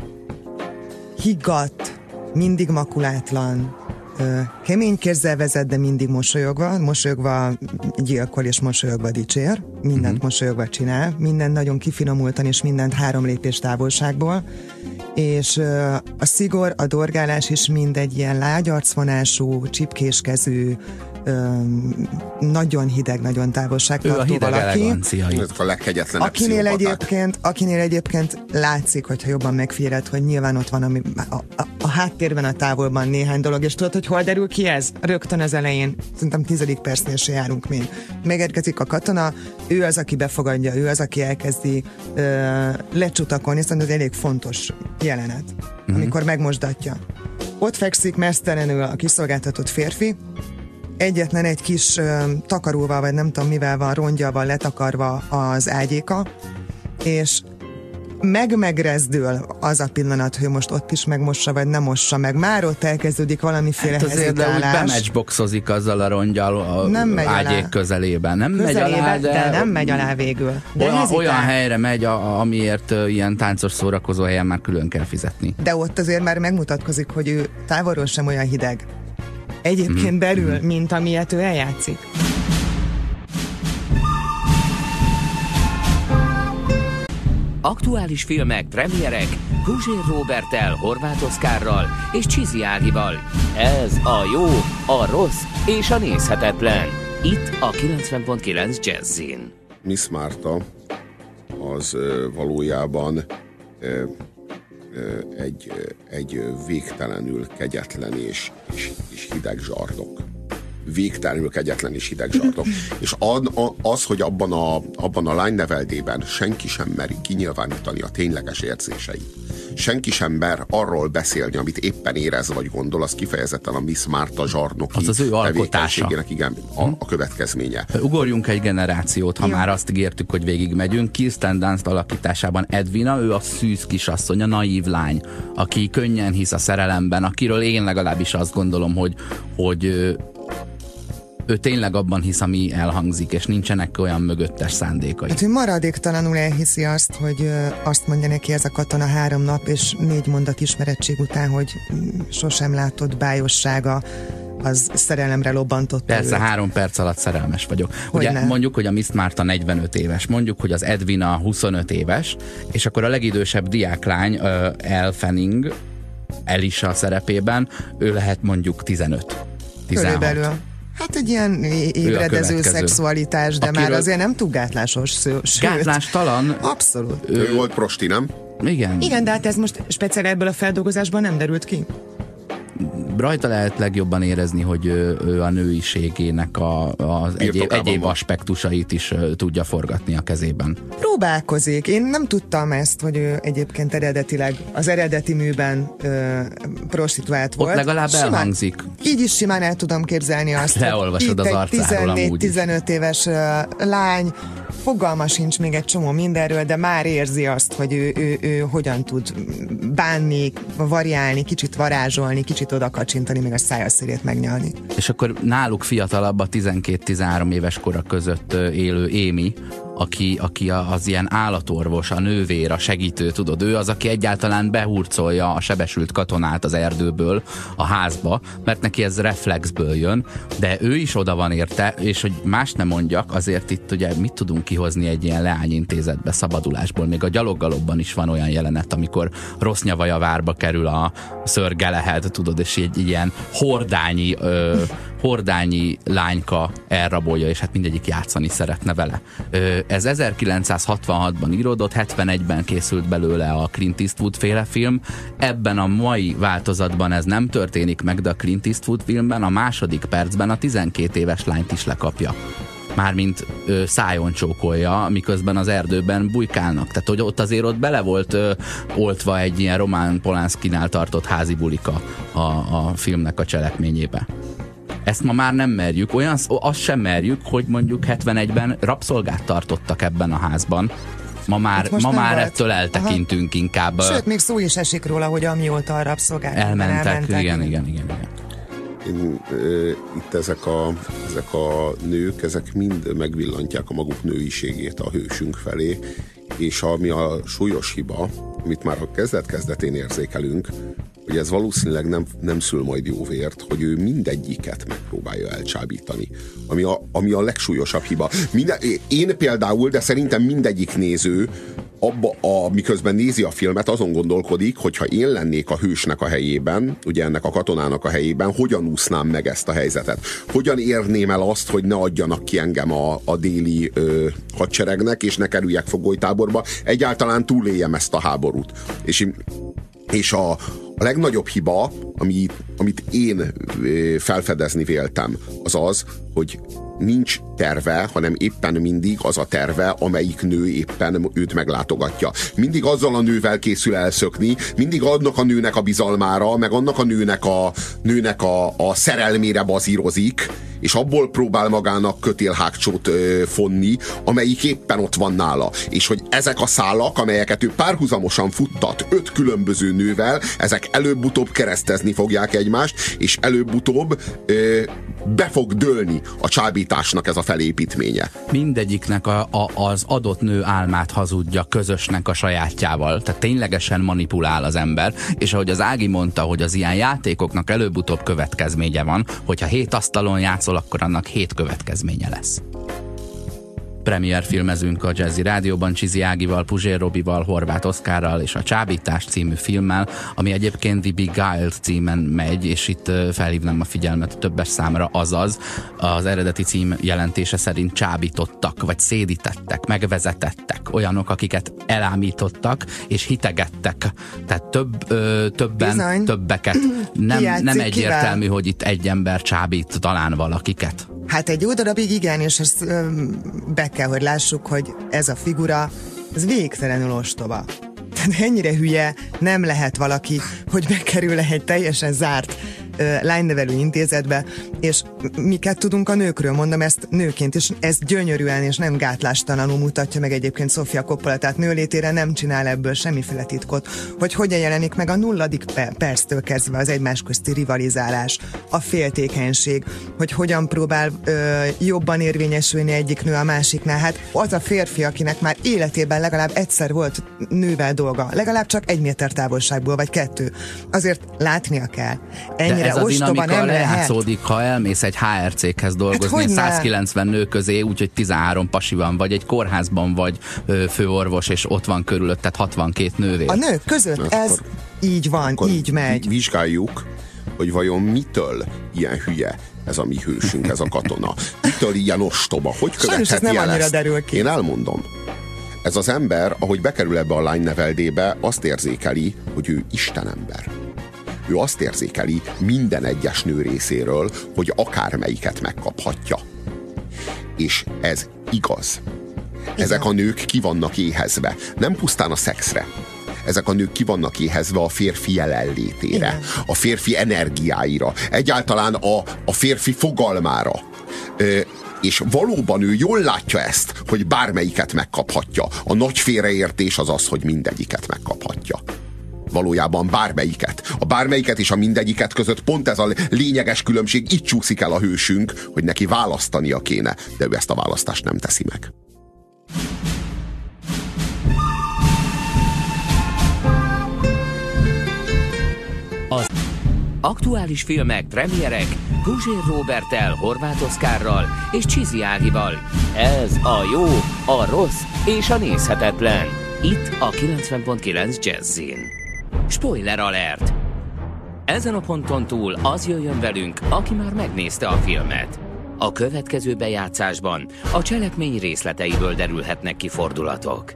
higgadt, mindig makulátlan, ö, kemény kézzel vezet, de mindig mosolyogva, mosolyogva gyilkol és mosolyogva dicsér, mindent uh-huh. mosolyogva csinál, mindent nagyon kifinomultan és mindent három lépés távolságból, és a szigor, a dorgálás is mind egy ilyen lágyarcvonású, csipkéskezű, nagyon hideg, nagyon távolságtartó valaki. Ő a hideg elegancia. A legkegyetlenebb akinél egyébként, akinél egyébként látszik, hogyha jobban megfigyeled, hogy nyilván ott van ami, a, a, a háttérben, a távolban néhány dolog, és tudod, hogy hol derül ki ez? Rögtön az elején, szerintem tizedik percnél se járunk még. Megérkezik a katona, ő az, aki befogadja, ő az, aki elkezdi ö, lecsutakolni, szerintem ez elég fontos jelenet, mm-hmm. amikor megmosdatja. Ott fekszik mesztelenül a kiszolgáltatott férfi, egyetlen egy kis ö, takaróval, vagy nem tudom mivel van, rongyával letakarva az ágyéka, és meg-megrezdül az a pillanat, hogy most ott is megmossa, vagy nem mossa meg. Már ott elkezdődik valamiféle hát hezitálás. De úgy bematchboxozik azzal a rongyal a nem ágyék alá. közelében. Nem közelében, megy alá, de, de nem megy alá végül. De olyan, olyan helyre megy, a, amiért ilyen táncos szórakozó helyen már külön kell fizetni. De ott azért már megmutatkozik, hogy ő távolról sem olyan hideg. Egyébként mm. belül, mm. mint amilyet ő eljátszik. Aktuális filmek, premierek, Puzsér Roberttel, Horváth Oszkárral és Csizi Ágival. Ez a jó, a rossz és a nézhetetlen. Itt a kilencven pont kilenc Jazzin. Miss Martha az ö, valójában ö, ö, egy, ö, egy végtelenül kegyetlen és, és, és hideg zsarnok. Végtelenül kegyetlen és hideg zsarnok. És az, hogy abban a, abban a lányneveldében senki sem meri kinyilvánítani a tényleges érzéseit. Senki sem mer arról beszélni, amit éppen érez vagy gondol, az kifejezetten a Miss Martha zsarnoki az az ő alkotása. Igen, a, a következménye. Ugorjunk egy generációt, ha ja. már azt ígértük, hogy végigmegyünk. Kirsten Dunst alakításában Edwina, ő a szűz kisasszony, a naív lány, aki könnyen hisz a szerelemben, akiről én legalábbis azt gondolom, hogy, hogy ő tényleg abban hisz, ami elhangzik, és nincsenek olyan mögöttes szándékai. Hát ő maradéktalanul elhiszi azt, hogy ö, azt mondja neki ez a katona három nap és négy mondat ismerettség után, hogy sosem látott bájossága az szerelemre lobbantott. Persze, őt. három perc alatt szerelmes vagyok. Ugye ne? mondjuk, hogy a Miss Martha negyvenöt éves, mondjuk, hogy az Edwina huszonöt éves, és akkor a legidősebb diáklány, uh, Elle Fanning, Elisa szerepében, ő lehet mondjuk tizenöt. tizenhat. Körülbelül. Hát egy ilyen ébredező szexualitás, de akiről... már azért nem túl gátlásos. Sőt, gátlástalan. Abszolút. Ő volt prosti, nem? Igen. Igen, de hát ez most speciál ebből a feldolgozásban nem derült ki. Rajta lehet legjobban érezni, hogy ő, ő a nőiségének a, az egyéb, egyéb aspektusait is uh, tudja forgatni a kezében. Próbálkozik. Én nem tudtam ezt, hogy ő egyébként eredetileg az eredeti műben uh, prostituált volt. Ott legalább simán, elhangzik. Így is simán el tudom képzelni azt, leolvasod az arcáról amúgy is. tizennégy-tizenöt éves uh, lány, fogalma sincs még egy csomó mindenről, de már érzi azt, hogy ő, ő, ő hogyan tud bánni, variálni, kicsit varázsolni, kicsit oda kacsintani, még a szája szélét megnyalni. És akkor náluk fiatalabb a tizenkét-tizenhárom éves kora között élő Amy, aki, aki az ilyen állatorvos, a nővér, a segítő, tudod, ő az, aki egyáltalán behurcolja a sebesült katonát az erdőből a házba, mert neki ez reflexből jön, de ő is oda van érte, és hogy más nem mondjak, azért itt ugye mit tudunk kihozni egy ilyen leányintézetbe szabadulásból, még a Gyaloggalobban is van olyan jelenet, amikor Rosnyavajavárba kerül a Sir Galahad, tudod, és egy ilyen hordányi ö, hordányi lányka elrabolja, és hát mindegyik játszani szeretne vele. Ö, ez ezerkilencszázhatvanhatban íródott, hetvenegyben készült belőle a Clint Eastwood féle film. Ebben a mai változatban ez nem történik meg, de a Clint Eastwood filmben a második percben a tizenkét éves lányt is lekapja. Mármint ö, szájon csókolja, miközben az erdőben bujkálnak. Tehát, hogy ott azért ott bele volt ö, oltva egy ilyen Roman Polanszkinál tartott házi bulika a, a filmnek a cselekményébe. Ezt ma már nem merjük. Olyan, azt sem merjük, hogy mondjuk hetvenegyben rabszolgát tartottak ebben a házban. Ma már, ma már volt. Ettől eltekintünk. Aha. Inkább. Sőt, még szó is esik róla, hogy amióta a rabszolgák elmentek. elmentek. Igen, igen, igen, igen. Én, e, itt ezek a, ezek a nők, ezek mind megvillantják a maguk nőiségét a hősünk felé, és ami a súlyos hiba, amit már a kezdet-kezdetén érzékelünk, hogy ez valószínűleg nem, nem szül majd jó vért, hogy ő mindegyiket megpróbálja elcsábítani. Ami a, ami a legsúlyosabb hiba. Minden, én például, de szerintem mindegyik néző abba a, miközben nézi a filmet, azon gondolkodik, hogyha én lennék a hősnek a helyében, ugye ennek a katonának a helyében, hogyan úsznám meg ezt a helyzetet? Hogyan érném el azt, hogy ne adjanak ki engem a, a déli ö, hadseregnek, és ne kerüljek fogolytáborba, egyáltalán túléljem ezt a háborút. És, és a, a legnagyobb hiba, ami, amit én felfedezni véltem, az az, hogy nincs terve, hanem éppen mindig az a terve, amelyik nő éppen őt meglátogatja. Mindig azzal a nővel készül elszökni, mindig annak a nőnek a bizalmára, meg annak a nőnek a, nőnek a, a szerelmére bazírozik, és abból próbál magának kötélhágcsót ö, fonni, amelyik éppen ott van nála. És hogy ezek a szálak, amelyeket ő párhuzamosan futtat öt különböző nővel, ezek előbb-utóbb keresztezni fogják egymást, és előbb-utóbb ö, be fog dőlni a csábításnak ez a felépítménye. Mindegyiknek a, a, az adott nő álmát hazudja közösnek a sajátjával. Tehát ténylegesen manipulál az ember, és ahogy az Ági mondta, hogy az ilyen játékoknak előbb-utóbb következménye van, hogyha hét asztalon játszol, akkor annak hét következménye lesz. Premier filmezünk a Jazzy Rádióban Csizi Ágival, Puzsér Robival, Horváth Oszkárral és a Csábítás című filmmel, ami egyébként The Beguiled címen megy, és itt felhívnám a figyelmet a többes számra, azaz az eredeti cím jelentése szerint csábítottak, vagy szédítettek, megvezetettek, olyanok, akiket elámítottak és hitegettek. Tehát több, ö, többen, Bizony. többeket. Nem, nem egyértelmű, kivel? hogy itt egy ember csábít talán valakiket. Hát egy jó darabig igen, és ezt ö, be kell, hogy lássuk, hogy ez a figura, ez végtelenül ostoba. Tehát ennyire hülye nem lehet valaki, hogy bekerül egy teljesen zárt ö, lánynevelő intézetbe, és miket tudunk a nőkről, mondom ezt nőként, és ez gyönyörűen és nem gátlástalanul mutatja meg egyébként Sofia Coppola, tehát nőlétére nem csinál ebből semmiféle titkot, hogy hogyan jelenik meg a nulladik perctől kezdve az egymás közti rivalizálás, a féltékenység, hogy hogyan próbál ö, jobban érvényesülni egyik nő a másiknál. Hát az a férfi, akinek már életében legalább egyszer volt nővel dolga, legalább csak egy méter távolságból, vagy kettő. Azért látnia kell. Ennyire de ez a ostoba dinamika nem lejátszódik, ha elmész egy há er céghez dolgozni, hát, százkilencven nő közé, úgyhogy tizenhárom pasi van, vagy egy kórházban vagy ö, főorvos, és ott van körülötted hatvankét nővér. A nők között akkor, ez így van, így megy. Vizsgáljuk, hogy vajon mitől ilyen hülye ez a mi hősünk, ez a katona. Mitől ilyen ostoba? Hogy követheti el ezt? Derül ki. Én elmondom. Ez az ember, ahogy bekerül ebbe a lányneveldébe, azt érzékeli, hogy ő istenember. Ő azt érzékeli minden egyes nő részéről, hogy akármelyiket megkaphatja. És ez igaz. Ezek a nők ki vannak éhezve. Nem pusztán a szexre. Ezek a nők ki vannak éhezve a férfi jelenlétére, igen, a férfi energiáira, egyáltalán a, a férfi fogalmára. Ö, és valóban ő jól látja ezt, hogy bármelyiket megkaphatja. A nagy félreértés az az, hogy mindegyiket megkaphatja. Valójában bármelyiket. A bármelyiket és a mindegyiket között pont ez a lényeges különbség, itt csúszik el a hősünk, hogy neki választania kéne, de ő ezt a választást nem teszi meg. Az aktuális filmek, premierek Puzsér Roberttel, Horváth Oszkárral és Csizi Ágival. Ez a jó, a rossz és a nézhetetlen. Itt a kilencven pont kilenc Jazzin. Spoiler alert! Ezen a ponton túl az jöjjön velünk, aki már megnézte a filmet. A következő bejátszásban a cselekmény részleteiből derülhetnek ki fordulatok.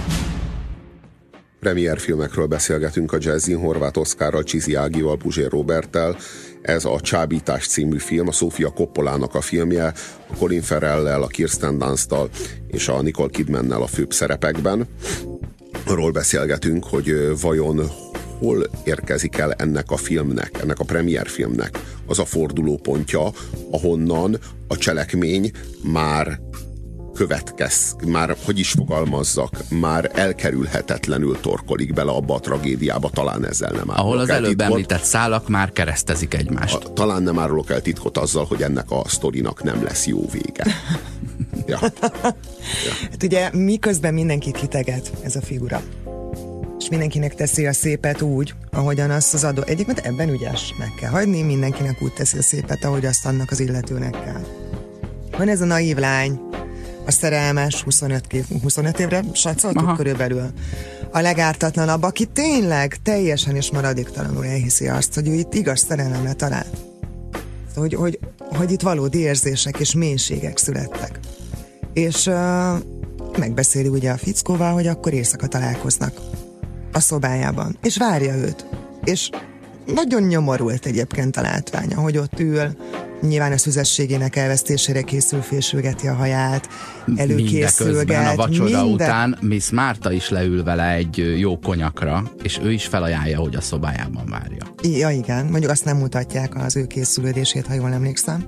Premier filmekről beszélgetünk a Jazzin, Horváth Oszkárral, Csizi Ágival, Puzsér Roberttel. Ez a Csábítás című film, a Sofia Coppolának a filmje, a Colin Farrell-lel, a Kirsten Dunst-tal és a Nicole Kidmannel a főbb szerepekben. Arról beszélgetünk, hogy vajon hol érkezik el ennek a filmnek, ennek a premier filmnek az a fordulópontja, ahonnan a cselekmény már következ, már, hogy is fogalmazzak, már elkerülhetetlenül torkolik bele abba a tragédiába, talán ezzel nem árulok. Ahol az el előbb titkot, említett szálak már keresztezik egymást. A, talán nem árulok el titkot azzal, hogy ennek a sztorinak nem lesz jó vége. Ja. Ja. Hát ugye miközben mindenkit hiteget ez a figura. És mindenkinek teszi a szépet úgy, ahogyan azt az adó... Egyébként ebben ügyes, meg kell hagyni, mindenkinek úgy teszi a szépet, ahogy azt annak az illetőnek kell. Van ez a naív lány, a szerelmes huszonöt, huszonöt évre satszoltuk körülbelül. A legártatlanabb, aki tényleg teljesen és maradéktalanul elhiszi azt, hogy ő itt igaz szerelemre talált. Hogy, hogy, hogy itt valódi érzések és mélységek születtek. És uh, megbeszéli ugye a fickóval, hogy akkor éjszaka találkoznak a szobájában, és várja őt. És nagyon nyomorult egyébként a látványa, hogy ott ül, nyilván a szüzességének elvesztésére készül, fésülgeti a haját, előkészülget. Mindeközben a vacsora minden... után Miss Márta is leül vele egy jó konyakra, és ő is felajánlja, hogy a szobájában várja. Ja, igen, mondjuk azt nem mutatják az ő készülődését, ha jól emlékszem.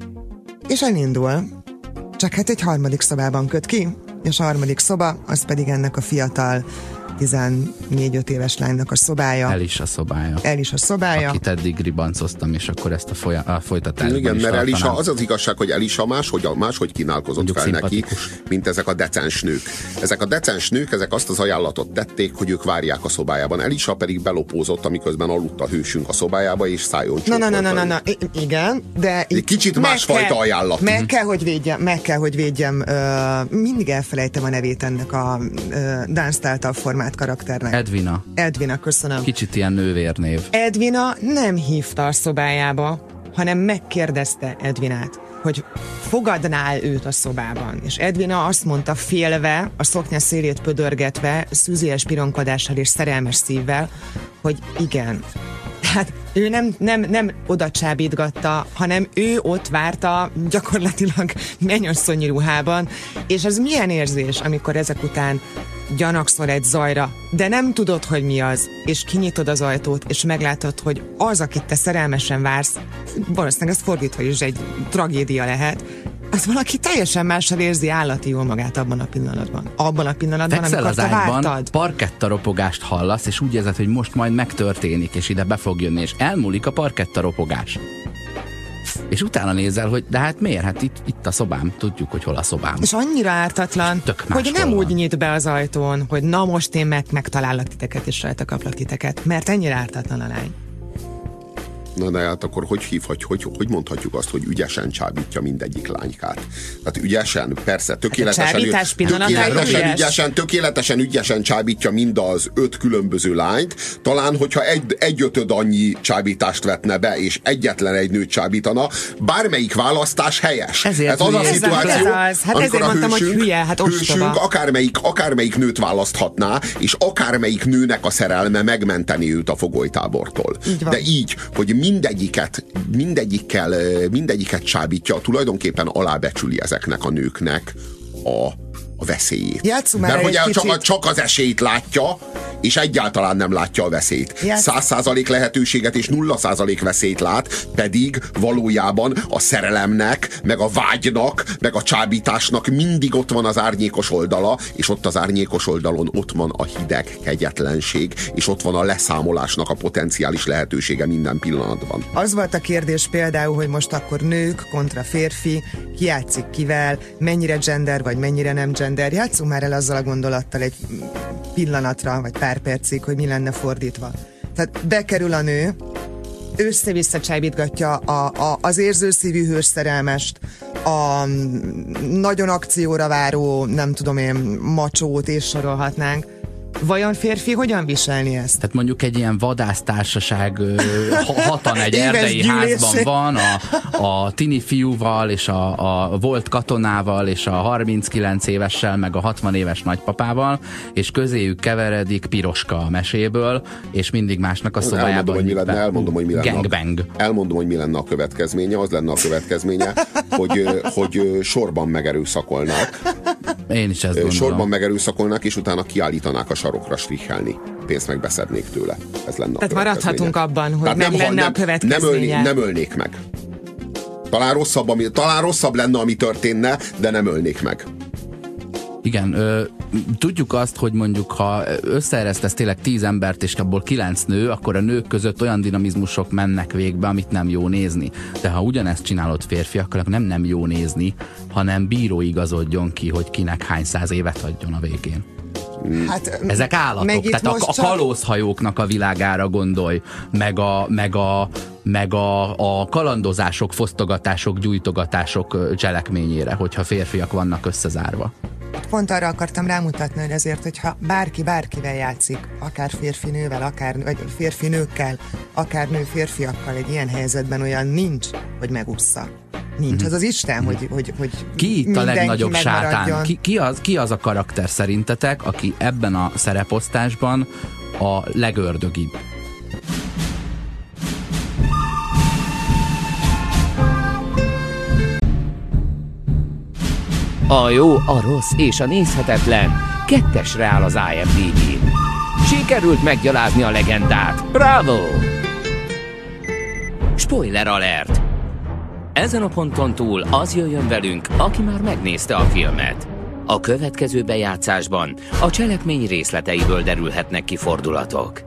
És elindul, csak hát egy harmadik szobában köt ki, és a harmadik szoba, az pedig ennek a fiatal tizennégy-öt éves lánynak a szobája. El is a szobája. El is a szobája. Akit eddig ribancoztam, és akkor ezt a, folya, a folytatásban igen, is mert tartanám. Elisa, az az igazság, hogy Elisa máshogy, máshogy kínálkozott Mondjuk fel neki, szimpatikus. mint ezek a decens nők. Ezek a decens nők, ezek azt az ajánlatot tették, hogy ők várják a szobájában. Elisa pedig belopózott, amiközben aludt a hősünk a szobájába, és szájon Na, na, csókolt na, na, na, belőle. na, I- igen, de... Egy kicsit másfajta kell, ajánlat. Meg kell, hogy védjem, meg kell, hogy védjem, uh, mindig elfelejtem a nevét ennek a uh, Dance által formált karakternek. Edwina. Edwina, köszönöm. Kicsit ilyen nővérnév. Edwina nem hívta a szobájába, hanem megkérdezte Edwinát, hogy fogadnál őt a szobában. És Edwina azt mondta félve, a szoknya szélét pödörgetve, szűzies pironkodással és szerelmes szívvel, hogy igen. Tehát ő nem, nem, nem oda csábítgatta, hanem ő ott várta gyakorlatilag mennyasszonyi ruhában, és ez milyen érzés, amikor ezek után gyanakszol egy zajra, de nem tudod, hogy mi az, és kinyitod az ajtót, és meglátod, hogy az, akit te szerelmesen vársz, valószínűleg ez fordítva is egy tragédia lehet, az valaki teljesen mással érzi állati jól magát abban a pillanatban. Abban a pillanatban, Fekszel amikor az te ágyban, vártad. parkettaropogást hallasz, és úgy érzed, hogy most majd megtörténik, és ide be fog jönni, és elmúlik a parkettaropogás. És utána nézel, hogy de hát miért? Hát itt, itt a szobám, tudjuk, hogy hol a szobám. És annyira ártatlan, hogy nem van. úgy nyit be az ajtón, hogy na most én meg megtalállak titeket, és rajta kaplak titeket, mert ennyire ártatlan a lány. Na de hát akkor hogy hívhatjuk, hogy, hogy mondhatjuk azt, hogy ügyesen csábítja mindegyik lánykát? Tehát ügyesen, persze, tökéletesen, csábítás pillanatában tökéletesen ügyes. ügyesen, tökéletesen ügyesen csábítja mind az öt különböző lányt. Talán, hogyha egy, egy ötöd annyi csábítást vetne be, és egyetlen egy nőt csábítana, bármelyik választás helyes. Ezért ez az a hülye. szituáció, Ez az. Hát amikor ezért a mondtam, hogy hősünk, hülye, hát ostoba. hősünk akármelyik, akármelyik nőt választhatná, és akármelyik nőnek a szerelme megmenteni őt a fogolytábortól. Így van. De így, hogy mindegyiket, mindegyikkel, mindegyiket csábítja, tulajdonképpen alábecsüli ezeknek a nőknek a, a veszélyét. Játsszunk már Mert hogy egy csak, kicsit. csak az esélyt látja, és egyáltalán nem látja a veszélyt. Játsz- Száz százalék lehetőséget és nulla százalék veszélyt lát, pedig valójában a szerelemnek, meg a vágynak, meg a csábításnak mindig ott van az árnyékos oldala, és ott az árnyékos oldalon ott van a hideg kegyetlenség, és ott van a leszámolásnak a potenciális lehetősége minden pillanatban. Az volt a kérdés például, hogy most akkor nők kontra férfi, ki játszik kivel, mennyire gender, vagy mennyire nem gender. Játszunk már el azzal a gondolattal egy pillanatra, vagy pár percig, hogy mi lenne fordítva. Tehát bekerül a nő, össze-vissza csábítgatja a, a, az érzőszívű hős szerelmest, a nagyon akcióra váró, nem tudom én, macsót, és sorolhatnánk. Vajon férfi hogyan viselni ezt? Tehát mondjuk egy ilyen vadásztársaság ö, ha- hatan egy Éves erdei gyűlésé. házban van, a, a tini fiúval, és a, a volt katonával, és a harminckilenc évessel, meg a hatvan éves nagypapával, és közéjük keveredik Piroska a meséből, és mindig másnak a szobájában Elmondom, hogy mi nyit be. lenne, elmondom, hogy mi lenne. Gangbang. A, elmondom, hogy mi lenne a következménye. Az lenne a következménye, hogy, hogy sorban megerőszakolnák. Én is ezt gondolom. Sorban megerőszakolnák, és utána kiállítanák a sarokra strichelni. Pénzt megbeszednék tőle. Ez lenne a Tehát maradhatunk abban, hogy Tehát meg nem, lenne nem, a következménye. Nem, ölni, nem ölnék meg. Talán rosszabb, ami, talán rosszabb lenne, ami történne, de nem ölnék meg. Igen, ö, tudjuk azt, hogy mondjuk ha összeeresztesz tényleg tíz embert, és abból kilenc nő, akkor a nők között olyan dinamizmusok mennek végbe, amit nem jó nézni. De ha ugyanezt csinálod férfiakkal, akkor nem nem jó nézni, hanem bíró igazodjon ki, hogy kinek hány száz évet adjon a végén. Hát, Ezek állatok, tehát a, a csak... kalózhajóknak a világára gondolj, meg a, meg a meg a, a kalandozások, fosztogatások, gyújtogatások cselekményére, hogyha férfiak vannak összezárva. Pont arra akartam rámutatni, hogy azért, hogyha bárki bárkivel játszik, akár férfi nővel, akár, vagy férfi nőkkel, akár nő férfiakkal egy ilyen helyzetben, olyan nincs, hogy megúszza. Nincs. Az az Isten, hogy, hogy, hogy ki itt a legnagyobb sátán? Ki, ki, az, ki az a karakter szerintetek, aki ebben a szereposztásban a legördögibb? A jó, a rossz és a nézhetetlen kettesre áll az I M D B-n. Sikerült meggyalázni a legendát. Bravo! Spoiler alert! Ezen a ponton túl az jöjjön velünk, aki már megnézte a filmet. A következő bejátszásban a cselekmény részleteiből derülhetnek ki fordulatok.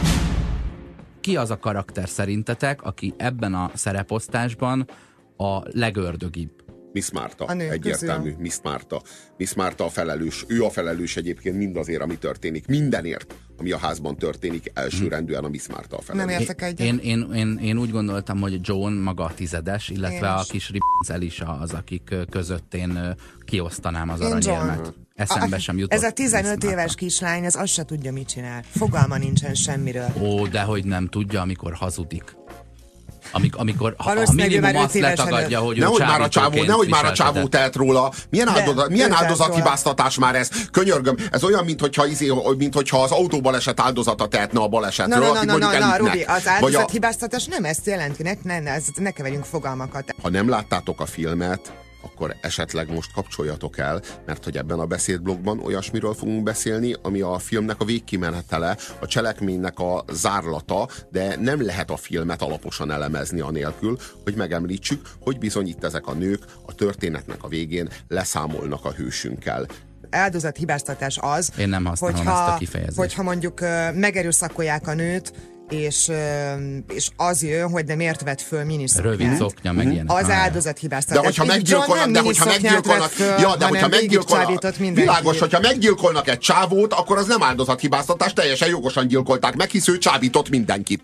Ki az a karakter szerintetek, aki ebben a szereposztásban a legördögibb? Miss Martha, egyértelmű, közül. Miss Martha. Miss Martha a felelős. Ő a felelős egyébként mindazért, ami történik. Mindenért, ami a házban történik, elsőrendűen a Miss Martha a felelős. Nem értek egyet. Én, én, én, én úgy gondoltam, hogy John maga a tizedes, illetve én a kis ribbanc Elisa az, akik között én kiosztanám az aranyérmet. Eszembe sem jutott. Ez a tizenöt éves kislány, ez azt se tudja, mit csinál. Fogalma nincsen semmiről. Ó, dehogy nem tudja, amikor hazudik. Amik, amikor ha, a minimum azt letagadja, hogy ő csábítóként nehogy már a csávó telt róla. Milyen, áldozat, milyen áldozathibáztatás már ez? Könyörgöm, ez olyan, mintha izé, mint az autóbaleset áldozata tehetne a balesetről. Na, na, na, na, na, Robi, az áldozathibáztatás nem ezt jelenti, ne, ne, ne, ne keverjünk fogalmakat. Ha nem láttátok a filmet, akkor esetleg most kapcsoljatok el, mert hogy ebben a beszédblogban olyasmiről fogunk beszélni, ami a filmnek a végkimenetele, a cselekménynek a zárlata, de nem lehet a filmet alaposan elemezni anélkül, hogy megemlítsük, hogy bizony itt ezek a nők a történetnek a végén leszámolnak a hősünkkel. Áldozathibáztatás az, Én nem használom hogyha, ezt a kifejezést. hogyha mondjuk megerőszakolják a nőt, és, és az jön, hogy de miért vett föl miniszoknyát. Rövid szoknya, meg ilyenek. Az áldozathibáztatás. De hogyha meggyilkolnak, de hogyha meggyilkolnak, föl, ja, de hogyha meggyilkolnak, világos, hogyha meggyilkolnak egy csávót, akkor az nem áldozathibáztatás, teljesen jogosan gyilkolták meg, hisz ő csábított mindenkit.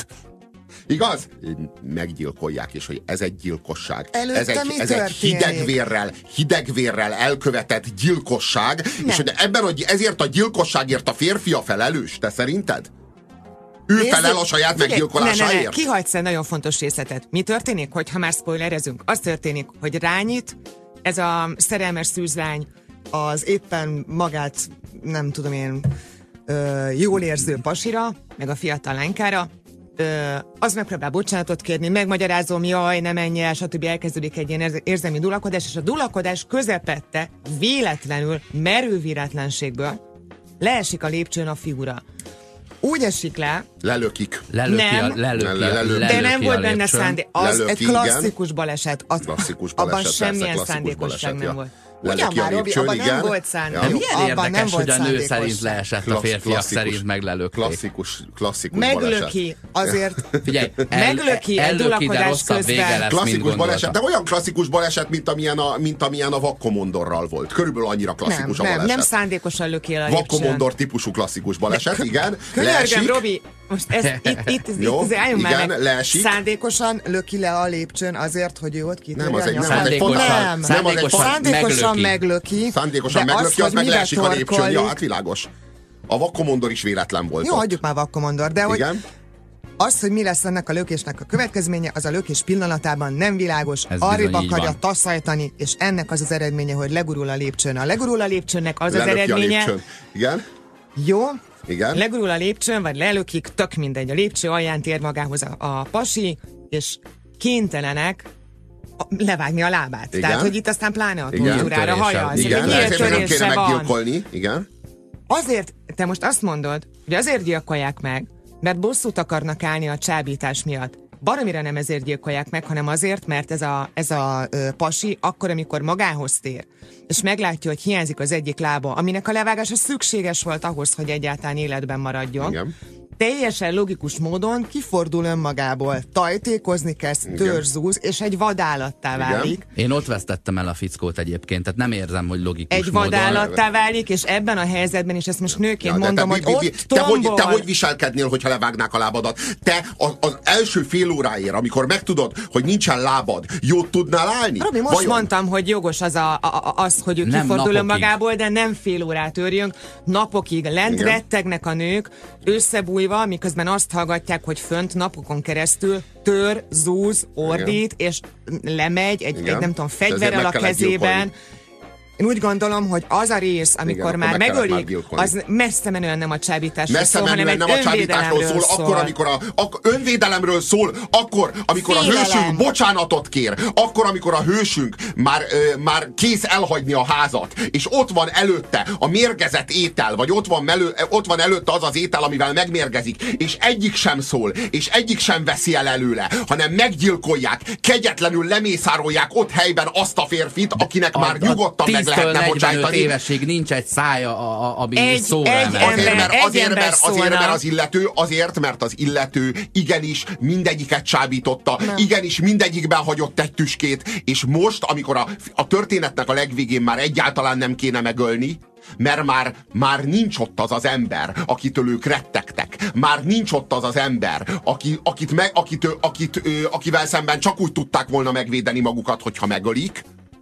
Igaz? Meggyilkolják, és hogy ez egy gyilkosság. Előtte ez egy, ez egy hidegvérrel, hidegvérrel elkövetett gyilkosság, nem. És hogy ebben, hogy ezért a gyilkosságért a férfi a felelős, te szerinted? Ő Nézd, felel a saját figyelj, meggyilkolásáért? Ne, ne, ne, kihagysz egy nagyon fontos részletet. Mi történik, hogyha már spoilerezünk? Az történik, hogy rányít ez a szerelmes szűzlány az éppen magát, nem tudom én, ö, jól érző pasira, meg a fiatal lánykára, ö, az megpróbál bocsánatot kérni, megmagyarázom, jaj, ne menj el, stb. Elkezdődik egy ilyen érzelmi dulakodás, és a dulakodás közepette véletlenül, merő véletlenségből leesik a lépcsőn a figura. Úgy esik le. Lelökik. Lelöki nem, a, lelöki a, lelöki de nem volt benne szándék. Az lelöki, egy klasszikus baleset. Az, klasszikus baleset. Abban semmilyen persze, szándékosság baleset, nem ja. volt. Lelöki a lépcsőn, abban igen. nem volt szándék. Ja. Milyen abban érdekes, hogy a nő szerint leesett, a férfiak szerint meg lelökték. Klasszikus, klasszikus meglöki, baleset. azért figyelj, el, meglöki egy dulakodás közben. Klasszikus baleset, de olyan klasszikus baleset, mint amilyen a, mint amilyen a vakkomondorral volt. Körülbelül annyira klasszikus nem, a baleset. Nem, nem szándékosan löki el a lépcsőn. Vakkomondor típusú klasszikus baleset, igen. Könyörgöm, Robi, most ez itt, itt, itt, jó, itt álljunk igen, már meg. Leesik. Szándékosan löki le a lépcsőn azért, hogy ő ott kitörje. Nem, az egy nem, szándékosan, nem. szándékosan, szándékosan meglöki. Szándékosan meglöki, az meg leesik a lépcsőn. Ja, hát világos. A vakkomondor is véletlen volt. Jó, ott. Hagyjuk már vakkomondor, de hogy igen? az, hogy mi lesz ennek a lökésnek a következménye, az a lökés pillanatában nem világos, arrébb akarja taszajtani, és ennek az az eredménye, hogy legurul a lépcsőn. A legurul a lépcsőnek az Lelöki az eredménye... Igen? Jó, igen? Legurul a lépcsőn, vagy lelökik, tök mindegy. A lépcső alján tér magához a, a pasi, és kénytelenek levágni a lábát. Igen? Tehát, hogy itt aztán pláne a tortúrára hajaz. Igen, ezért nem kéne meggyilkolni. Igen? Azért, te most azt mondod, hogy azért gyilkolják meg, mert bosszút akarnak állni a csábítás miatt. Baromira nem ezért gyilkolják meg, hanem azért, mert ez a, ez a ö, pasi akkor, amikor magához tér, és meglátja, hogy hiányzik az egyik lába, aminek a levágása szükséges volt ahhoz, hogy egyáltalán életben maradjon. Igen. teljesen logikus módon kifordul önmagából, tajtékozni kezd, törzúz, és egy vadállattá válik. Én ott vesztettem el a fickót egyébként, tehát nem érzem, hogy logikus Egy módon. vadállattá válik, és ebben a helyzetben, és ezt most nőként ja, mondom, te, hogy ott te, te, tombol. hogy, te hogy viselkednél, hogyha levágnák a lábadat? Te az, az első fél óráért, amikor megtudod, hogy nincsen lábad, jót tudnál állni? Robi, most Vajon? mondtam, hogy jogos az, a, a, az hogy ő Nem kifordul napokig. önmagából, de nem fél órát őrjünk, napokig. Lent Igen. rettegnek a nők, összebújva, miközben azt hallgatják, hogy fönt napokon keresztül tör, zúz, ordít, igen. és lemegy egy, egy nem tudom, fegyverrel a kezében. Én úgy gondolom, hogy az a rész, amikor igen, már megölik, már az messze menően nem a csábításról messze szól, hanem egy nem a csábításról szól, szól. akkor, amikor a, a önvédelemről szól, akkor, amikor Félelem. a hősünk bocsánatot kér, akkor, amikor a hősünk már, ö, már kész elhagyni a házat, és ott van előtte a mérgezett étel, vagy ott van, melő, ott van előtte az az étel, amivel megmérgezik, és egyik sem szól, és egyik sem veszi el előle, hanem meggyilkolják, kegyetlenül lemészárolják ott helyben azt a férfit, akinek a, már nyugodtan meg lehetne bocsájtani. évesig nincs egy szája, a, a, ami egy, szóra egy emel. Azért, mert, egy azért, ember mert, azért, mert az illető, azért, mert az illető igenis mindegyiket csábította, nem. igenis mindegyikben hagyott egy tüskét, és most, amikor a, a történetnek a legvégén már egyáltalán nem kéne megölni, mert már, már nincs ott az az ember, akitől ők rettegtek. Már nincs ott az az ember, aki, akit me, akit, akit, ö, akivel szemben csak úgy tudták volna megvédeni magukat, hogyha megölik,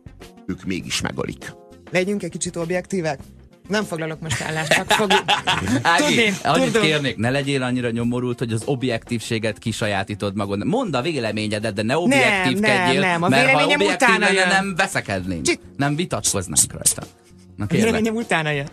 ők mégis megölik. Legyünk egy kicsit objektívek. Nem foglalok most állást, csak fogjuk. Ági, annyit kérnék, ne legyél annyira nyomorult, hogy az objektívséget kisajátítod magad. Mondd a véleményedet, de ne objektívkedjél, nem, nem. A mert ha véleményem objektív utána jön. nem veszekednénk, Csit. nem vitatkoznánk rajta. Na, a véleményem utána jön.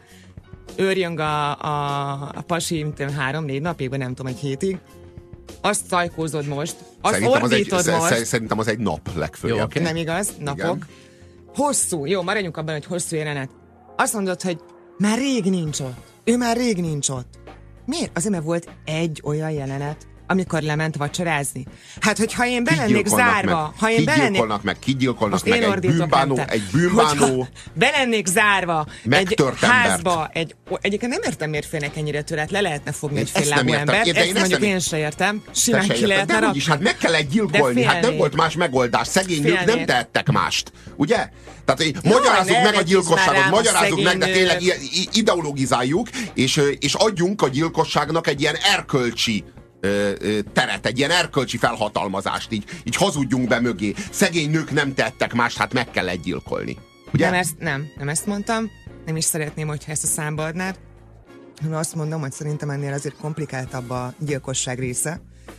Őrjön a, a, a pasi, mint három-négy napig, vagy nem tudom, egy hétig. Azt szajkózod most, azt szerintem ordítod az egy, most. Szerintem az egy nap legfőjebb. Jó, okay. Nem igaz, napok. Igen. Hosszú, jó, maradjunk abban, hogy hosszú jelenet. Azt mondod, hogy már rég nincs ott. Ő már rég nincs ott. Miért? Azért, mert volt egy olyan jelenet, amikor lement vacsorázni. Hát, hogyha én be lennék zárva, meg, ha én be lennék... meg, kigyilkolnak meg, egy bűnbánó, egy bűnbánó... Be lennék zárva egy embert. házba, egy, egyébként nem értem, miért félnek ennyire tőle, le lehetne fogni egy féllábú embert. Én, ezt mondjuk nem én se értem. Simán ki lehetne rakni. Hát meg kellett gyilkolni, hát nem volt más megoldás. Szegény nők nem tehettek mást. Ugye? Tehát, hogy magyarázzuk meg a gyilkosságot, magyarázzuk meg, de tényleg ideologizáljuk, és, és adjunk a gyilkosságnak egy ilyen erkölcsi teret, egy ilyen erkölcsi felhatalmazást, így, így hazudjunk be mögé. Szegény nők nem tettek mást, hát meg kell gyilkolni. Ugye? Nem ezt, nem, nem ezt mondtam, nem is szeretném, hogyha ezt a számba adnád. Azt mondom, hogy szerintem ennél azért komplikáltabb a gyilkosság része.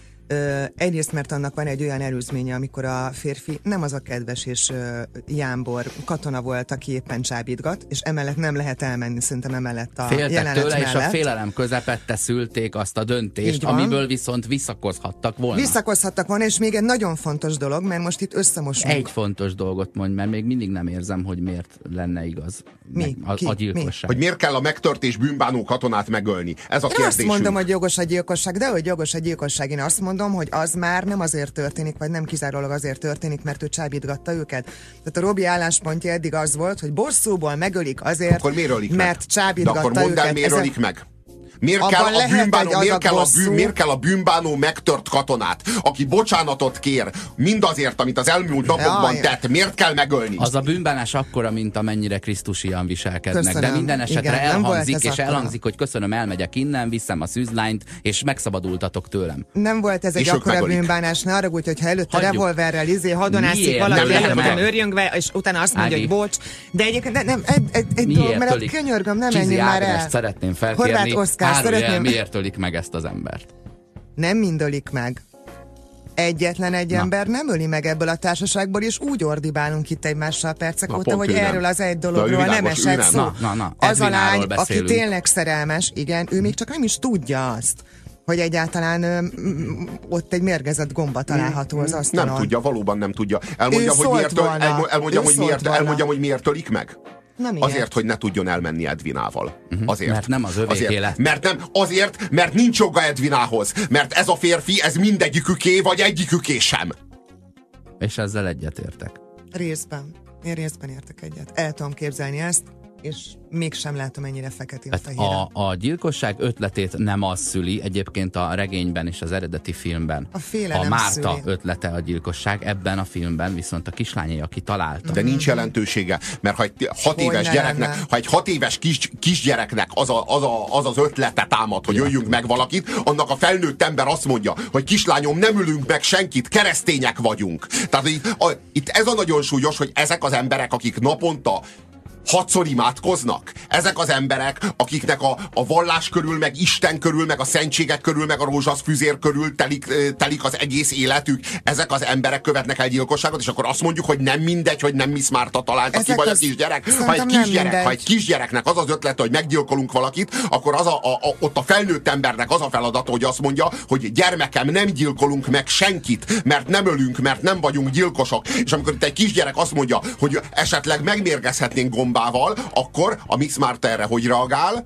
Ö, egyrészt, mert annak van egy olyan előzménye, amikor a férfi nem az a kedves és ö, jámbor katona volt, aki éppen csábítgat, és emellett nem lehet elmenni, szerintem emellett a Féltek jelenet tőle, mellett. És a félelem közepette szülték azt a döntést, amiből viszont visszakozhattak volna. Visszakozhattak volna, és még egy nagyon fontos dolog, mert most itt összemosunk. Egy fontos dolgot mondj, mert még mindig nem érzem, hogy miért lenne igaz Mi? a, a gyilkosság. Hogy miért kell a megtört és bűnbánó katonát megölni? Ez a Én kérdésünk. azt mondom, hogy jogos a gyilkosság, de hogy jogos a gyilkosság, én azt mondom, hogy az már nem azért történik, vagy nem kizárólag azért történik, mert ő csábítgatta őket. Tehát a Robi álláspontja eddig az volt, hogy bosszúból megölik azért, akkor miért ölik mert meg? csábítgatta őket. De akkor mondd el, őket. miért ölik meg? Miért kell, Abban a bűnbánó, miért, kell a bűn, bosszú. miért kell a bűnbánó megtört katonát, aki bocsánatot kér mindazért, amit az elmúlt napokban Jaj. tett? Miért kell megölni? Az a bűnbánás akkora, mint amennyire Krisztusian viselkednek. Köszönöm. De minden esetre Igen, nem volt elhangzik, ez és akkora. elhangzik, hogy köszönöm, elmegyek innen, viszem a szűzlányt, és megszabadultatok tőlem. Nem volt ez egy És ők akkora megölik. bűnbánás, ne arra úgy, hogyha előtte Hagyjuk. revolverrel izé hadonászik Miért? valaki, Nem el lehet nem meg. őrjöngve, és utána azt mondja, Ági. hogy bocs. De egyébként nem, nem egy, egy, egy dolog, Miért mert ölik? könyörgöm, nem Csizi menjünk már el. Ágnest szeretném felkérni, Horváth Oszkár, árulj el, szeretném- miért ölik meg ezt az embert. Nem mind ölik meg. Egyetlen egy Na. ember nem öli meg ebből a társaságból, és úgy ordibálunk itt egymással percek Na, óta, pont hogy ő nem. erről az egy De dologról ő nem világos, ő esett nem. szó. Na, na, na, Az a Edvináról lány, aki beszélünk. tényleg szerelmes, igen, ő még csak nem is tudja azt, hogy egyáltalán ö, m, ott egy mérgezett gomba található az asztalon. Nem tudja, valóban nem tudja. Elmondjam, Ő hogy szólt miért, öl, volna. elmo- elmondjam, Ő hogy szólt miért, volna. elmondjam, hogy miért ölik meg. Na, miért? Azért, hogy ne tudjon elmenni Edvinával. Azért. Mert nem az övéké azért. lett. Mert nem, azért, mert nincs joga Edvinához. Mert ez a férfi, ez mindegyiküké, vagy egyiküké sem. És ezzel egyetértek. Részben. Én részben értek egyet. El tudom képzelni ezt. és mégsem látom ennyire feketén-fehéren. A, a gyilkosság ötletét nem az szüli, egyébként a regényben és az eredeti filmben. A félelem A Márta szüli. ötlete a gyilkosság, ebben a filmben viszont a kislányai, aki találta. De nincs jelentősége, mert ha egy hat Hogy éves ne gyereknek, lenne? ha egy hat éves kis, kisgyereknek az, a, az, a, az az ötlete támad, hogy öljünk meg valakit, annak a felnőtt ember azt mondja, hogy kislányom, nem ülünk meg senkit, keresztények vagyunk. Tehát itt, a, itt ez a nagyon súlyos, hogy ezek az emberek, akik naponta hatszor imádkoznak. Ezek az emberek, akiknek a, a vallás körül, meg Isten körül, meg a szentségek körül, meg a rózsaszfüzér körül telik, telik az egész életük. Ezek az emberek követnek el gyilkosságot, és akkor azt mondjuk, hogy nem mindegy, hogy nem Miss Márta találta ki, vagy a kisgyerek. Ha egy kisgyerek, ha egy kisgyereknek az az ötlet, hogy meggyilkolunk valakit, akkor az a, a, a, ott a felnőtt embernek az a feladata, hogy azt mondja, hogy gyermekem, nem gyilkolunk meg senkit, mert nem ölünk, mert nem vagyunk gyilkosok. És amikor itt egy kisgyerek azt mondja, hogy esetleg megmérgezhetnénk gombával, akkor a Miss Márta erre hogy reagál?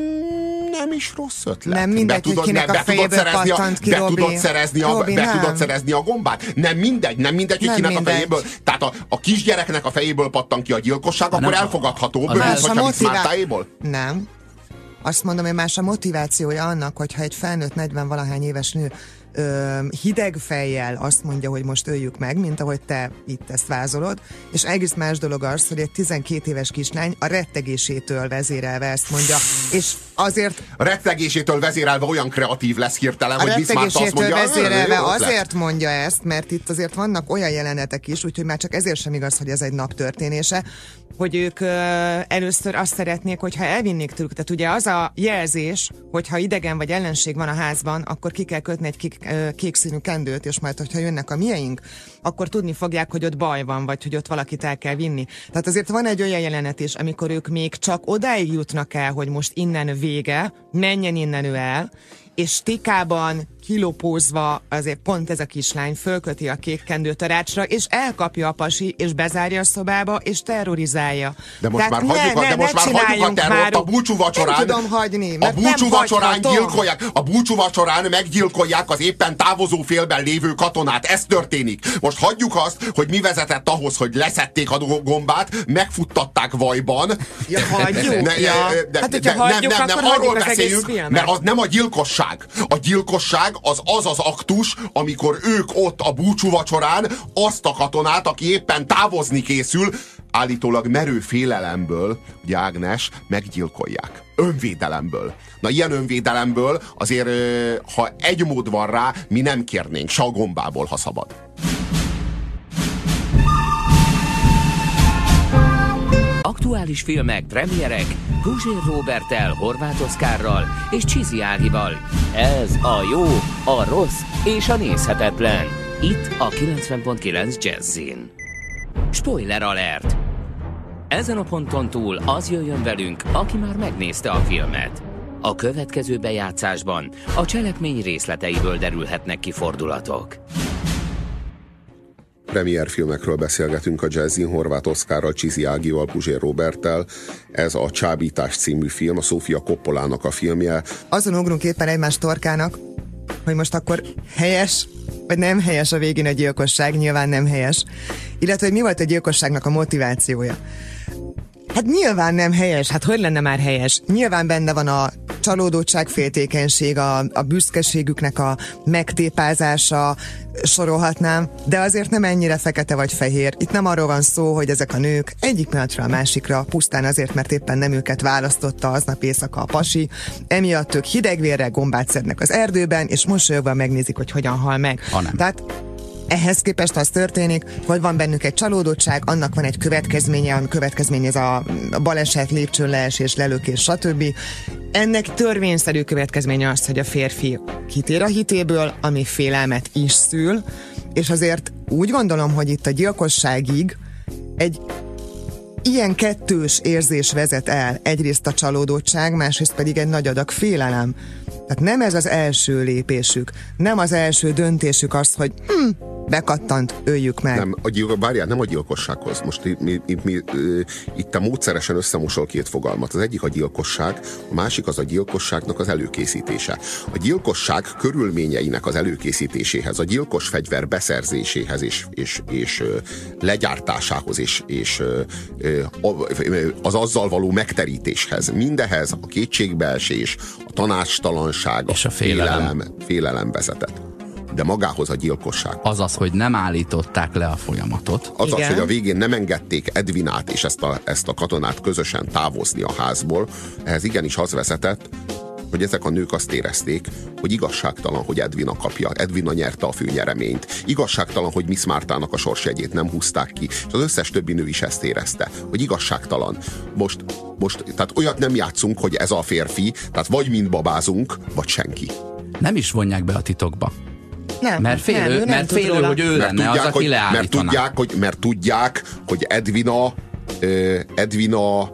Mm, nem is rossz ötlet. Nem mindegy, be tudod, hogy kinek ne, a be tudod fejéből szerezni a, pattant ki, be Robi. tudod szerezni a, Robi, be nem. tudod szerezni a gombát? Nem mindegy, nem mindegy, hogy Nem kinek mindegy. a fejéből. Tehát a, a kisgyereknek a fejéből pattan ki a gyilkosság, akkor nem, elfogadható, az mint más hogyha a Miss motivá- Mártáéból. Nem. Azt mondom, hogy más a motivációja annak, hogyha egy felnőtt negyven-valahány éves nő ö, hideg fejjel azt mondja, hogy most öljük meg, mint ahogy te itt ezt vázolod, és egész más dolog az, hogy egy tizenkét éves kislány a rettegésétől vezérelve ezt mondja, és azért A rettegésétől vezérelve olyan kreatív lesz hirtelen, a hogy Miss Márta azt rettegésétől mondja, vezérelve jó ötlet. azért mondja ezt, mert itt azért vannak olyan jelenetek is, úgyhogy már csak ezért sem igaz, hogy ez egy nap történése, hogy ők ö, először azt szeretnék, hogyha elvinnék tőlük. Tehát ugye az a jelzés, hogyha idegen vagy ellenség van a házban, akkor ki kell kötni egy kék, ö, kék színű kendőt, és majd, hogyha jönnek a mieink, akkor tudni fogják, hogy ott baj van, vagy hogy ott valakit el kell vinni. Tehát azért van egy olyan jelenet is, amikor ők még csak odáig jutnak el, hogy most innen vége, menjen innen ő el, és stikában, kilopózva azért pont ez a kislány fölköti a kék kendőt a rácsra, és elkapja a pasi, és bezárja a szobába, és terrorizálja. De most Tehát már ne, hagyjuk, a, ne, de most ne már hagyjuk a terrort, már- a búcsúvacsorán. Nem tudom hagyni, A mert nem búcsúvacsorán hagyhatom. gyilkolják, a búcsúvacsorán meggyilkolják az éppen távozó félben lévő katonát. Ez történik. Most hagyjuk azt, hogy mi vezetett ahhoz, hogy leszették a gombát, megfuttatták vajban. Ja, hagyjuk, Ne- ja. de- Hát, de- hogyha nem, hagyjuk, nem, nem, akkor arról hagyjuk az egész beszéljünk, filmet. mert az nem a gyilkosság. A gyilkosság az az az aktus, amikor ők ott a búcsúvacsorán azt a katonát, aki éppen távozni készül, állítólag merő félelemből, ugye Ágnes, meggyilkolják. Önvédelemből. Na ilyen önvédelemből azért, ö, ha egy mód van rá, mi nem kérnénk, se a gombából, ha szabad. Aktuális filmek, premierek, Puzsér Róberttel, Horváth Oszkárral és Csizi Ágival. Ez a jó, a rossz és a nézhetetlen. Itt a kilencven pont kilenc Jazzin. Spoiler alert! Ezen a ponton túl az jöjjön velünk, aki már megnézte a filmet. A következő bejátszásban a cselekmény részleteiből derülhetnek ki fordulatok. Premierfilmekről beszélgetünk a Jazzin, Horváth Oszkárral, Csizi Ágival, Puzsér Róberttel. Ez a Csábítás című film, a Sofia Coppolának a filmje. Azon ugrunk éppen egymás torkának, hogy most akkor helyes, vagy nem helyes a végén a gyilkosság, nyilván nem helyes. Illetve, hogy mi volt a gyilkosságnak a motivációja. Hát nyilván nem helyes, hát hogy lenne már helyes? Nyilván benne van a csalódottság, féltékenység, a, a büszkeségüknek a megtépázása, sorolhatnám, de azért nem ennyire fekete vagy fehér. Itt nem arról van szó, hogy ezek a nők egyik pillanatra a másikra, pusztán azért, mert éppen nem őket választotta aznap éjszaka a pasi, emiatt ők hidegvérrel gombát szednek az erdőben, és mosolyogva megnézik, hogy hogyan hal meg. Ha nem. Tehát ehhez képest az történik, hogy van bennük egy csalódottság, annak van egy következménye, a következmény ez a baleset, lépcsőn leesés, lelökés, stb. Ennek törvényszerű következménye az, hogy a férfi kitér a hitéből, ami félelmet is szül, és azért úgy gondolom, hogy itt a gyilkosságig egy ilyen kettős érzés vezet el, egyrészt a csalódottság, másrészt pedig egy nagy adag félelem. Tehát nem ez az első lépésük, nem az első döntésük az, hogy hm, bekattant, öljük meg. Nem, a gyilkos, várjál, nem a gyilkossághoz. Most itt, mi, itt, mi, itt te módszeresen összemosol két fogalmat. Az egyik a gyilkosság, a másik az a gyilkosságnak az előkészítése. A gyilkosság körülményeinek az előkészítéséhez, a gyilkos fegyver beszerzéséhez és, és, és legyártásához és, és az azzal való megterítéshez, mindehez a kétségbeesés, a tanácstalanság, és a félelem. félelem, félelem vezetett. De magához a gyilkosság. Azaz, hogy nem állították le a folyamatot. Azaz, Igen. hogy a végén nem engedték Edvinát és ezt a, ezt a katonát közösen távozni a házból, ehhez igenis az vezetett, hogy ezek a nők azt érezték, hogy igazságtalan, hogy Edwina kapja. Edwina nyerte a főnyereményt. Igazságtalan, hogy Miss Martának a sorsjegyét nem húzták ki. És az összes többi nő is ezt érezte, hogy igazságtalan. Most, most tehát olyat nem játszunk, hogy ez a férfi, tehát vagy mind babázunk, vagy senki. Nem is vonják be a titokba. Nem, Mert félő, nem, ő nem mert tud félő róla. hogy ő Mert lenne tudják, az, aki hogy, mert leállítaná. tudják, hogy, mert tudják, hogy Edwina, ö, Edwina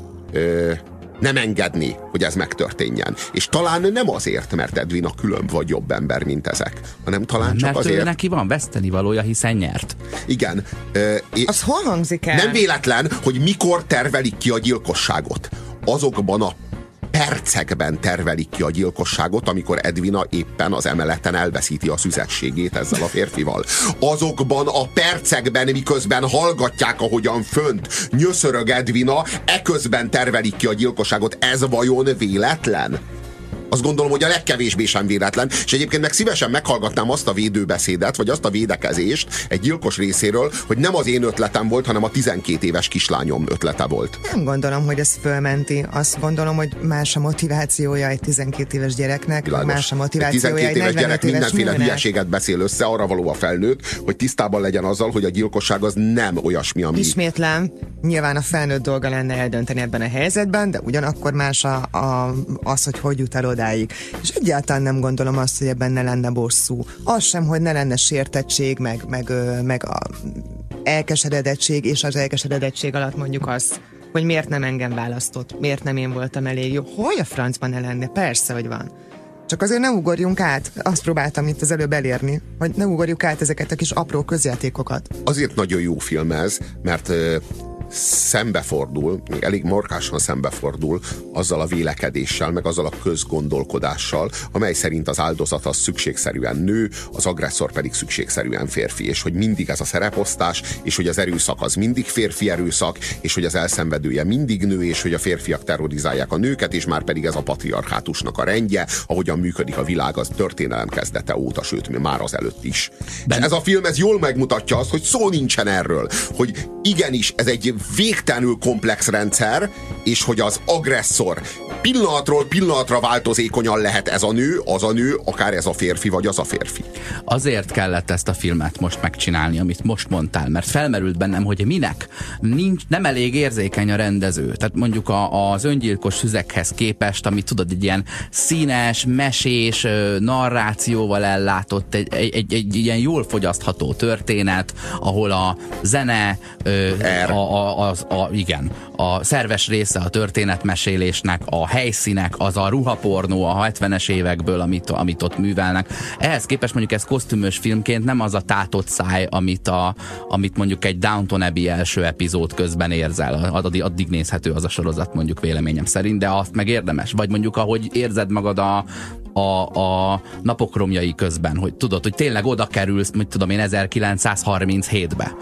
ö, nem engedni, hogy ez megtörténjen. És talán nem azért, mert Edwina különb vagy jobb ember, mint ezek, hanem talán csak mert azért... ő neki van vesztenivalója, hiszen nyert. Igen. Ö, Az hol hangzik el? nem véletlen, hogy mikor tervelik ki a gyilkosságot. Azokban a percekben tervelik ki a gyilkosságot, amikor Edwina éppen az emeleten elveszíti a szüzességét ezzel a férfival. Azokban a percekben, miközben hallgatják, ahogyan fönt nyöszörög Edwina, eközben tervelik ki a gyilkosságot. Ez vajon véletlen? Azt gondolom, hogy a legkevésbé sem véletlen, és egyébként meg szívesen meghallgatnám azt a védőbeszédet, vagy azt a védekezést egy gyilkos részéről, hogy nem az én ötletem volt, hanem a tizenkét éves kislányom ötlete volt. Nem gondolom, hogy ez fölmenti. Azt gondolom, hogy más a motivációja egy tizenkét éves gyereknek, Világos. más a Egy motivációja tizenkét egy éves gyerek negyvenöt éves mindenféle nőnek. hülyeséget beszél össze, arra való a felnőtt, hogy tisztában legyen azzal, hogy a gyilkosság az nem olyasmi, ami... Ismétlem, nyilván a felnőtt dolga lenne eldönteni ebben a helyzetben, de ugyanakkor más a, a, az, hogy hogy jut el odáig. És egyáltalán nem gondolom azt, hogy ebben ne lenne bosszú. Az sem, hogy ne lenne sértettség, meg, meg, meg a elkeseredettség, és az elkeseredettség alatt mondjuk az, hogy miért nem engem választott, miért nem én voltam elég jó. Hogy a francban ne lenne? Persze, hogy van. Csak azért ne ugorjunk át, azt próbáltam itt az előbb elérni, hogy ne ugorjuk át ezeket a kis apró közjátékokat. Azért nagyon jó film ez, mert ö, szembefordul, még elég markásan szembefordul azzal a vélekedéssel, meg azzal a közgondolkodással, amely szerint az áldozat az szükségszerűen nő, az agresszor pedig szükségszerűen férfi, és hogy mindig ez a szereposztás, és hogy az erőszak az mindig férfi erőszak, és hogy az elszenvedője mindig nő, és hogy a férfiak terrorizálják a nőket, és már pedig ez a patriarchátusnak a rendje, ahogyan működik a világ az történelem kezdete óta, sőt, már az előtt is. De ez a film ez jól megmutatja azt, hogy szó nincsen erről, hogy igenis ez egy végtelenül komplex rendszer, és hogy az agresszor pillanatról pillanatra változékonyan lehet ez a nő, az a nő, akár ez a férfi, vagy az a férfi. Azért kellett ezt a filmet most megcsinálni, amit most mondtál, mert felmerült bennem, hogy minek? Nincs, nem elég érzékeny a rendező. Tehát mondjuk a, az öngyilkos szüzekhez képest, ami tudod, egy ilyen színes, mesés, narrációval ellátott, egy, egy, egy, egy ilyen jól fogyasztható történet, ahol a zene, a, a, az, a, igen, a szerves része a történetmesélésnek, a helyszínek, az a ruhapornó a hetvenes évekből, amit, amit ott művelnek. Ehhez képest mondjuk ez kosztümös filmként nem az a tátott száj, amit, a, amit mondjuk egy Downton Abbey első epizód közben érzel. Addig, addig nézhető az a sorozat mondjuk véleményem szerint, de azt meg érdemes. Vagy mondjuk ahogy érzed magad a A, a napok romjai közben, hogy tudod, hogy tényleg oda kerülsz, mit tudom én, ezerkilencszázharminchétbe.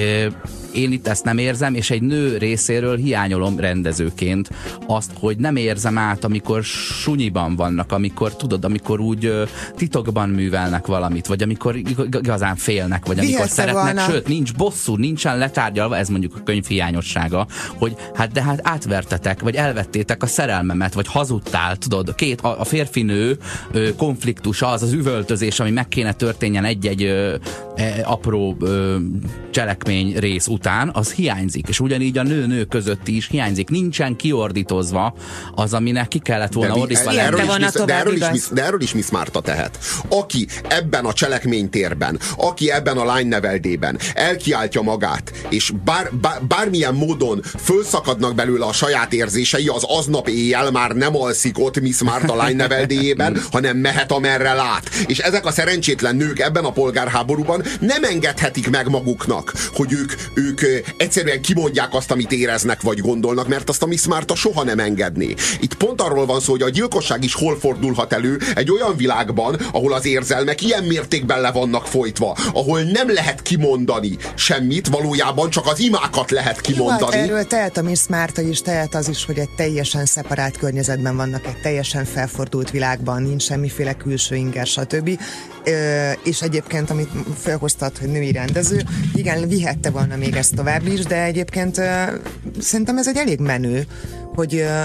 Én itt ezt nem érzem, és egy nő részéről hiányolom rendezőként azt, hogy nem érzem át, amikor sunyiban vannak, amikor tudod, amikor úgy titokban művelnek valamit, vagy amikor igazán félnek, vagy amikor Vihetsz szeretnek, volna. sőt, nincs bosszú, nincsen letárgyalva, ez mondjuk a könyv hiányossága, hogy hát de hát átvertetek, vagy elvettétek a szerelmemet, vagy hazudtál, tudod, két, a, a férfinő ö, konfliktusa, az az üvöltözés, ami meg kéne történjen egy-egy ö, e, apró ö, cselekmény rész után, az hiányzik, és ugyanígy a nő-nő közötti is hiányzik. Nincsen kiordítozva az, aminek ki kellett volna de, ordítva de, erről van is, a de, erről is, igaz. Miss- de erről is Miss Marta tehet. Aki ebben a cselekménytérben, aki ebben a lányneveldében elkiáltja magát, és bár, bár, bármilyen módon fölszakadnak belőle a saját érzései, az aznap éjjel már nem alszik ott Miss Marta lányneveldéjében, ember, hanem mehet, amerre lát. És ezek a szerencsétlen nők ebben a polgárháborúban nem engedhetik meg maguknak, hogy ők, ők egyszerűen kimondják azt, amit éreznek vagy gondolnak, mert azt a Miss Martha soha nem engedné. Itt pont arról van szó, hogy a gyilkosság is hol fordulhat elő egy olyan világban, ahol az érzelmek ilyen mértékben le vannak folytva, ahol nem lehet kimondani semmit, valójában csak az imákat lehet kimondani. Jó, hát erről tehet a Miss Martha is, tehet az is, hogy egy teljesen szeparált környezetben vannak, egy teljesen felfordult világban, nincs semmiféle külső inger, stb. Ö, és egyébként, amit felhoztad, hogy női rendező, igen, vihette volna még ezt tovább is, de egyébként ö, szerintem ez egy elég menő, hogy ö,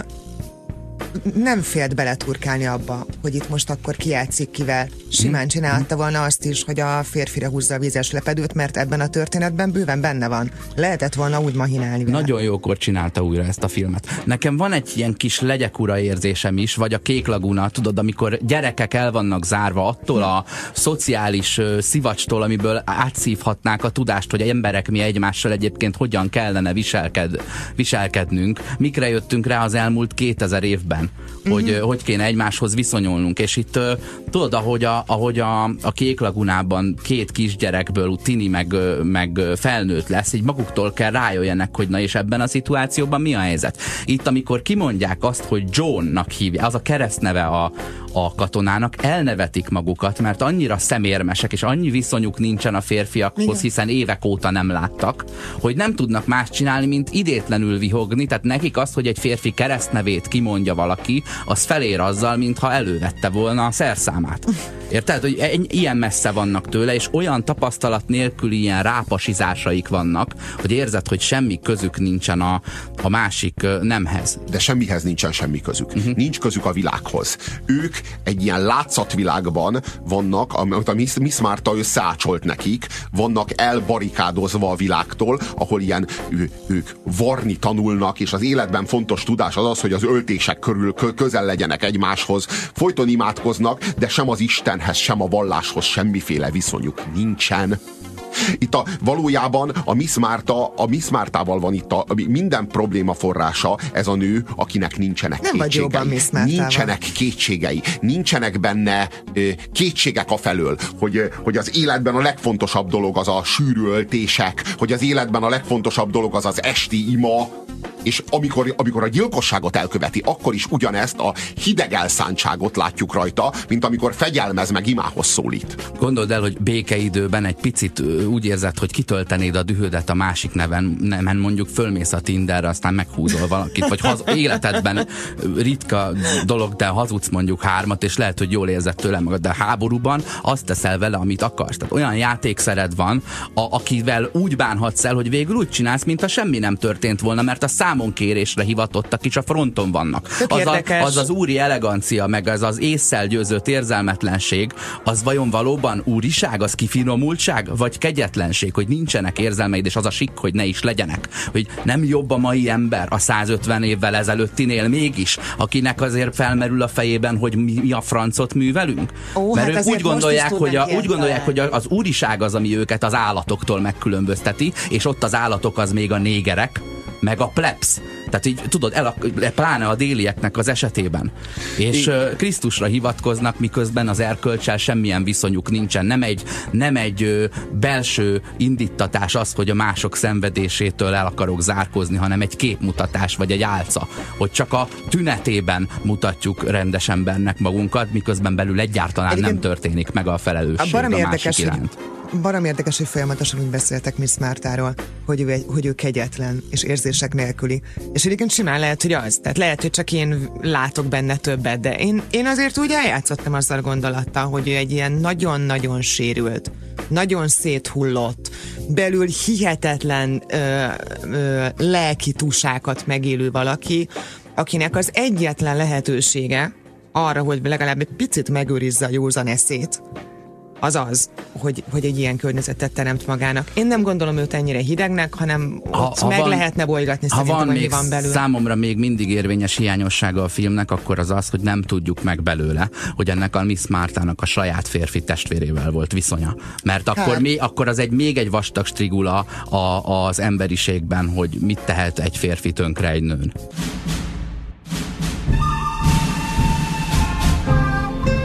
nem félt beleturkálni abba, hogy itt most akkor ki játszik kivel. Simán csinálta volna azt is, hogy a férfire húzza a vízes lepedőt, mert ebben a történetben bőven benne van. Lehetett volna úgy mahinálni vele. Nagyon jókor csinálta újra ezt a filmet. Nekem van egy ilyen kis legyekura érzésem is, vagy a Kék Laguna, tudod, amikor gyerekek el vannak zárva attól a szociális uh, szivacstól, amiből átszívhatnák a tudást, hogy emberek mi egymással egyébként hogyan kellene viselked, viselkednünk. Mikre jöttünk rá az elmúlt kétezer évben, hogy uh-huh. hogy kéne egymáshoz viszonyulnunk. És itt uh, tudod, ahogy a, ahogy a, a Kék Lagunában két kisgyerekből tini meg, meg felnőtt lesz, így maguktól kell rájöjjenek, hogy na és ebben a szituációban mi a helyzet. Itt, amikor kimondják azt, hogy Johnnak hívja, az a keresztneve a, a katonának, elnevetik magukat, mert annyira szemérmesek, és annyi viszonyuk nincsen a férfiakhoz, igen, hiszen évek óta nem láttak, hogy nem tudnak más csinálni, mint idétlenül vihogni, tehát nekik az, hogy egy férfi keresztnevét kimondja valaki, az felér azzal, mintha elővette volna a szerszámát. Érted? Hogy ilyen messze vannak tőle, és olyan tapasztalat nélkül ilyen rápasizásaik vannak, hogy érzed, hogy semmi közük nincsen a, a másik nemhez. De semmihez nincsen semmi közük. Uh-huh. Nincs közük a világhoz. Ők egy ilyen látszatvilágban vannak, amit a Miss, Miss Martha összeácsolt nekik, vannak elbarikádozva a világtól, ahol ilyen ő, ők varni tanulnak, és az életben fontos tudás az az, hogy az öltések körül közel legyenek egymáshoz, folyton imádkoznak, de sem az Istenhez, sem a valláshoz semmiféle viszonyuk nincsen. Itt a, valójában a Miss Martha, a Miss Marthával van itt a, minden probléma forrása, ez a nő, akinek nincsenek nem kétségei. Nincsenek kétségei. Nincsenek benne ö, kétségek afelől, hogy, hogy az életben a legfontosabb dolog az a sűrű öltések, hogy az életben a legfontosabb dolog az az esti ima, és amikor, amikor a gyilkosságot elköveti, akkor is ugyanezt a hideg elszántságot látjuk rajta, mint amikor fegyelmez meg imához szólít. Gondold el, hogy békeidőben egy picit úgy érzed, hogy kitöltenéd a dühödet a másik neven, nemen mondjuk fölmész a Tinderre, aztán meghúzol valakit, vagy haz, életedben ritka dolog, de hazudsz mondjuk hármat, és lehet, hogy jól érzed tőle magad, de háborúban azt teszel vele, amit akarsz. Tehát olyan játékszered van, a, akivel úgy bánhatsz el, hogy végül úgy csinálsz, mintha semmi nem történt volna, mert a számonkérésre hivatottak is a fronton vannak. Az, a, az az úri elegancia, meg az az ésszel győzött érzelmetlenség, az vajon valóban úriság, az kifinomultság, vagy kegyetlenség, hogy nincsenek érzelmeid, és az a sikk, hogy ne is legyenek. Hogy nem jobb a mai ember a százötven évvel ezelőttinél mégis, akinek azért felmerül a fejében, hogy mi, mi a francot művelünk? Ó, mert hát ők úgy gondolják, hogy a, úgy gondolják, hogy az úriság az, ami őket az állatoktól megkülönbözteti, és ott az állatok az még a négerek, meg a plebs. Tehát így, tudod, el a, pláne a délieknek az esetében. És uh, Krisztusra hivatkoznak, miközben az erkölccsel semmilyen viszonyuk nincsen. Nem egy, nem egy uh, belső indítatás az, hogy a mások szenvedésétől el akarok zárkózni, hanem egy képmutatás, vagy egy álca. Hogy csak a tünetében mutatjuk rendes embernek magunkat, miközben belül egyáltalán Egyébként nem történik meg a felelősség a, a másik iránt. Barom érdekes, hogy folyamatosan úgy beszéltek Miss Martháról, hogy ő, hogy ő kegyetlen és érzések nélküli. És egyébként simán lehet, hogy az. Tehát lehet, hogy csak én látok benne többet, de én, én azért úgy eljátszottam azzal a gondolattal, hogy ő egy ilyen nagyon-nagyon sérült, nagyon széthullott, belül hihetetlen ö, ö, lelki túsákat megélő valaki, akinek az egyetlen lehetősége arra, hogy legalább egy picit megőrizze a józan eszét, az az, hogy, hogy egy ilyen környezetet teremt magának. Én nem gondolom őt ennyire hidegnek, hanem ha, ott ha meg van, lehetne bolygatni szerintem, ha van hogy van belőle. Számomra még mindig érvényes hiányossága a filmnek, akkor az az, hogy nem tudjuk meg belőle, hogy ennek a Miss Marthának a saját férfi testvérével volt viszonya. Mert akkor, mi, akkor az egy még egy vastag strigula a, az emberiségben, hogy mit tehet egy férfi tönkre egy nőn.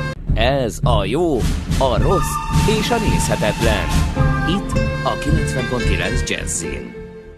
Ez a jó, a rossz és a nézhetetlen. Itt a kilencven pont kilenc Jazzin.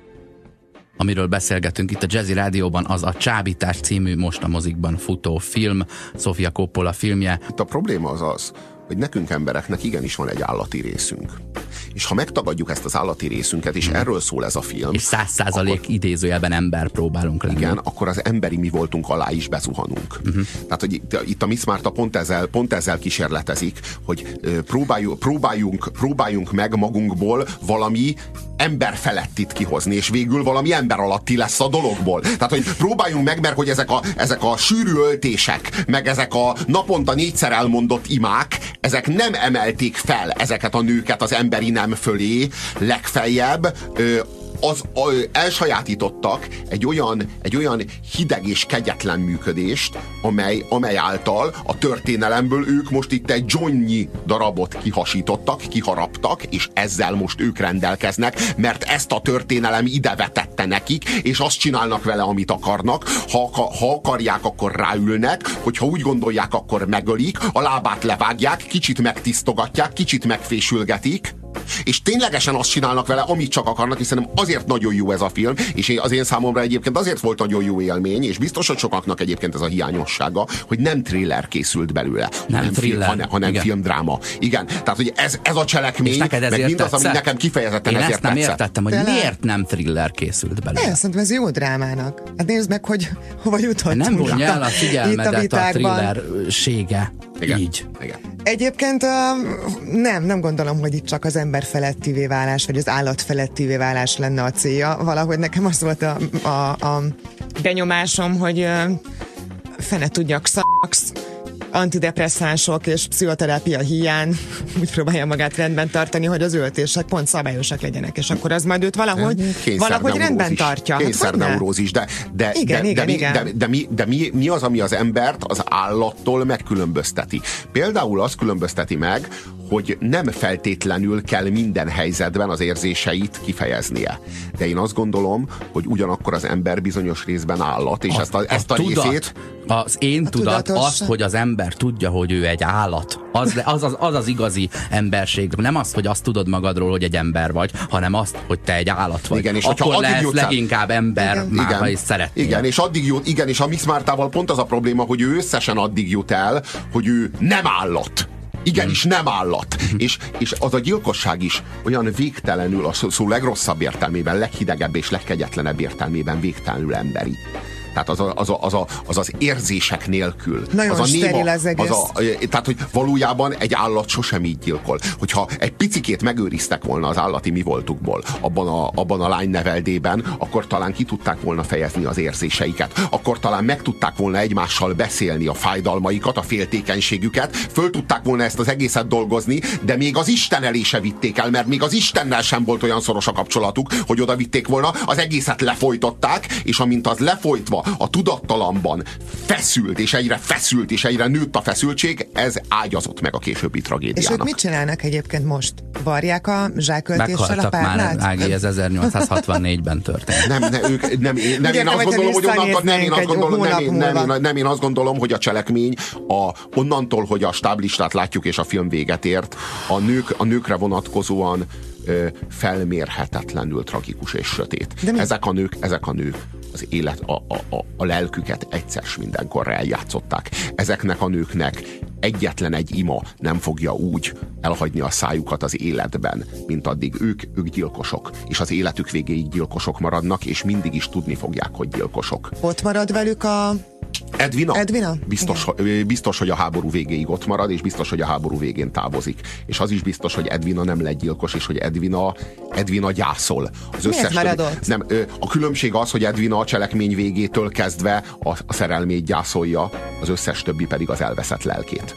Amiről beszélgetünk itt a Jazzy Rádióban, az a Csábítás című most a mozikban futó film, Sofia Coppola filmje. Itt a probléma az az, hogy nekünk embereknek igenis van egy állati részünk. És ha megtagadjuk ezt az állati részünket, és erről szól ez a film... És száz százalék idézőjelben ember próbálunk lenni. Igen, akkor az emberi mi voltunk alá is bezuhanunk. Uh-huh. Tehát, hogy itt, itt a Miss Marta pont ezzel, pont ezzel kísérletezik, hogy próbáljuk, próbáljunk, próbáljunk meg magunkból valami ember felettit kihozni, és végül valami ember alatti lesz a dologból. Tehát, hogy próbáljunk meg, mert hogy ezek a, ezek a sűrű öltések, meg ezek a naponta négyszer elmondott imák, ezek nem emelték fel ezeket a nőket az emberi nem fölé, legfeljebb ö, az ö, elsajátítottak egy olyan, egy olyan hideg és kegyetlen működést, amely, amely által a történelemből ők most itt egy Johnny darabot kihasítottak, kiharaptak, és ezzel most ők rendelkeznek, mert ezt a történelem ide vetette nekik, és azt csinálnak vele, amit akarnak. Ha, ha akarják, akkor ráülnek, hogyha úgy gondolják, akkor megölik, a lábát levágják, kicsit megtisztogatják, kicsit megfésülgetik, és ténylegesen azt csinálnak vele, amit csak akarnak, hiszen azért nagyon jó ez a film, és az én számomra egyébként azért volt nagyon jó élmény, és biztos, hogy sokaknak egyébként ez a hiányossága, hogy nem thriller készült belőle, nem hanem, thriller, film, hanem, hanem filmdráma. Igen, tehát hogy ez, ez a cselekmény, meg mindaz, ami nekem kifejezetten én ezért ezt nem tetszett. értettem, hogy Tele... miért nem thriller készült belőle. Én szerintem ez jó drámának. Hát nézd meg, hogy hova jutottunk. Nem vonja el a figyelmedet a, a thrillersége. Igen. Így. Igen. Egyébként uh, nem, nem gondolom, hogy itt csak az ember felettivé válás, vagy az állat felettivé válás lenne a célja. Valahogy nekem az volt a, a, a benyomásom, hogy uh, fene tudjak szaksz, antidepresszánsok és pszichoterápia hiány úgy próbálja magát rendben tartani, hogy az öltések pont szabályosak legyenek, és akkor az majd őt valahogy, valahogy rendben tartja. Kényszerneurózis, de, de, igen, de, igen, de, igen. de, de, de, mi, de mi, mi az, ami az embert az állattól megkülönbözteti? Például azt különbözteti meg, hogy nem feltétlenül kell minden helyzetben az érzéseit kifejeznie. De én azt gondolom, hogy ugyanakkor az ember bizonyos részben állat, és a, ezt a, ezt a, a tudat, részét... Az én a tudat tudatos... az, hogy az ember tudja, hogy ő egy állat. Az az, az, az az igazi emberség. Nem az, hogy azt tudod magadról, hogy egy ember vagy, hanem azt, hogy te egy állat vagy. Igen, és akkor lesz leginkább ember, igen, már, igen, ha is szeretnél. Igen, és addig jut, igen, és a Miss Martával pont az a probléma, hogy ő összesen addig jut el, hogy ő nem állat. Igenis, nem állat. és, és az a gyilkosság is olyan végtelenül, a szó, szó legrosszabb értelmében, leghidegebb és legkegyetlenebb értelmében végtelenül emberi. Tehát az, a, az, a, az, a, az az érzések nélkül. Nagyon az a steril néma, az egész. Az a, tehát, hogy valójában egy állat sosem így gyilkol. Hogyha egy picikét megőriztek volna az állati mi voltukból abban a, abban a lányneveldében, akkor talán ki tudták volna fejezni az érzéseiket. Akkor talán meg tudták volna egymással beszélni a fájdalmaikat, a féltékenységüket, föl tudták volna ezt az egészet dolgozni, de még az Isten elé se vitték el, mert még az Istennel sem volt olyan szoros a kapcsolatuk, hogy oda vitték volna, az egészet lefolytották, és amint az lefolytva a tudattalamban feszült, és egyre feszült, és egyre nőtt a feszültség, ez ágyazott meg a későbbi tragédiának. És ők mit csinálnak egyébként most? Varják a zsáköltéssel a párnát? Meghaltak már, Ági, ez ezernyolcszázhatvannégyben történt. Nem, ne, ők, nem, én, nem, én azt gondolom, hogy onnantól, nem, én azt gondolom, nem, én, nem, én, nem, én azt gondolom, hogy a cselekmény a, onnantól, hogy a stáblistát látjuk, és a film véget ért, a, nők, a nőkre vonatkozóan ö, felmérhetetlenül tragikus és sötét. Ezek a nők, ezek a nők az élet, a, a, a, a lelküket egyszer s mindenkorra eljátszották. Ezeknek a nőknek egyetlen egy ima nem fogja úgy elhagyni a szájukat az életben, mint addig ők, ők gyilkosok. És az életük végéig gyilkosok maradnak, és mindig is tudni fogják, hogy gyilkosok. Ott marad velük a... Edwina? Edwina? Biztos, biztos, hogy a háború végéig ott marad, és biztos, hogy a háború végén távozik. És az is biztos, hogy Edwina nem lett gyilkos, és hogy Edwina, Edwina gyászol. Az Miért maradott? Nem, a különbség az, hogy Edwina a cselekmény végétől kezdve a, a szerelmét gyászolja, az összes többi pedig az elveszett lelkét.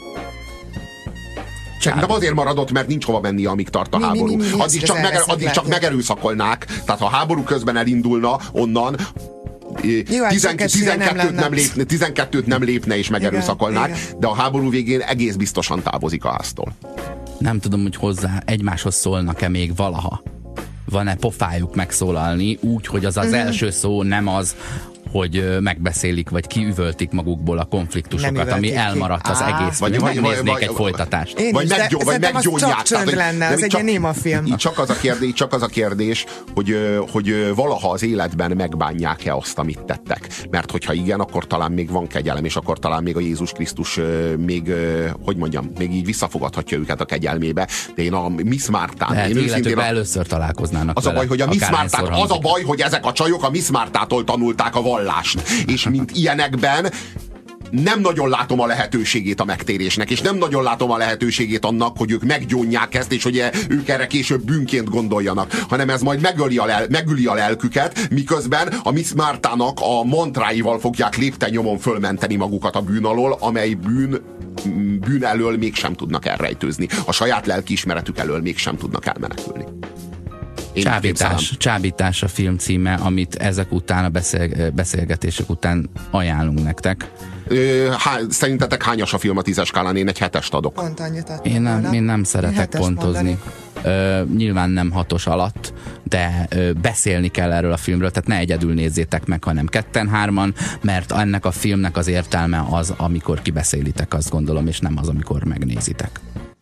Szerintem azért maradott, mert nincs hova mennie, amíg tart a mi, háború. Mi, mi, mi, addig csak, meger, addig csak megerőszakolnák. Tehát ha a háború közben elindulna onnan, Jó, tizenkettőt nem, nem lépne, tizenkettőt nem lépne és megerőszakolnák, igen, igen. De a háború végén egész biztosan távozik a háztól. Nem tudom, hogy hozzá egymáshoz szólnak-e még valaha. Van-e pofájuk megszólalni úgy, hogy az az mm. első szó nem az, hogy megbeszélik, vagy kiüvöltik magukból a konfliktusokat, ami elmaradt az Á, egész. Vagy, vagy, megnéznék vagy, egy folytatást. Én vagy is, meggyó, de vagy meggyógyják. az csak csönd lenne, az egy néma film. Csak az a kérdés, csak az a kérdés hogy, hogy valaha az életben megbánják-e azt, amit tettek. Mert hogyha igen, akkor talán még van kegyelem, és akkor talán még a Jézus Krisztus még, hogy mondjam, még így visszafogadhatja őket a kegyelmébe. De én a Miss Mártán... Lehet, én életükben először találkoznának az vele. A baj, hogy a Miss Mártát, az a baj, hogy ezek a csajok a Miss Mártától tanulták a vallást. És mint ilyenekben nem nagyon látom a lehetőségét a megtérésnek, és nem nagyon látom a lehetőségét annak, hogy ők meggyónják ezt, és hogy ők erre később bűnként gondoljanak, hanem ez majd megöli a, lel- megüli a lelküket, miközben a Miss Mártának a mantráival fogják lépten-nyomon fölmenteni magukat a bűn alól, amely bűn, bűn elől mégsem tudnak elrejtőzni. A saját lelkiismeretük elől mégsem tudnak elmenekülni. Csábítás, Csábítás a film címe, amit ezek után, a beszél, beszélgetések után ajánlunk nektek. Há, szerintetek hányas a film a tízes skálán? Én egy hetest adok. Pont annyit adtam. Én nem, én nem szeretek én pontozni. Ö, nyilván nem hatos alatt, de ö, beszélni kell erről a filmről, tehát ne egyedül nézzétek meg, hanem ketten-hárman, mert ennek a filmnek az értelme az, amikor kibeszélitek, azt gondolom, és nem az, amikor megnézitek.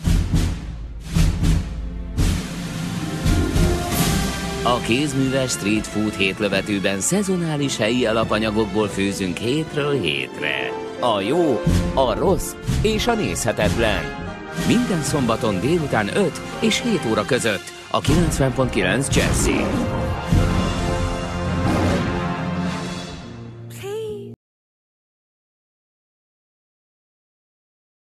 A kézműves street food hétlövetőben szezonális helyi alapanyagokból főzünk hétről hétre. A jó, a rossz és a nézhetetlen. Minden szombaton délután öt és hét óra között a kilencven pont kilenc Jazzy.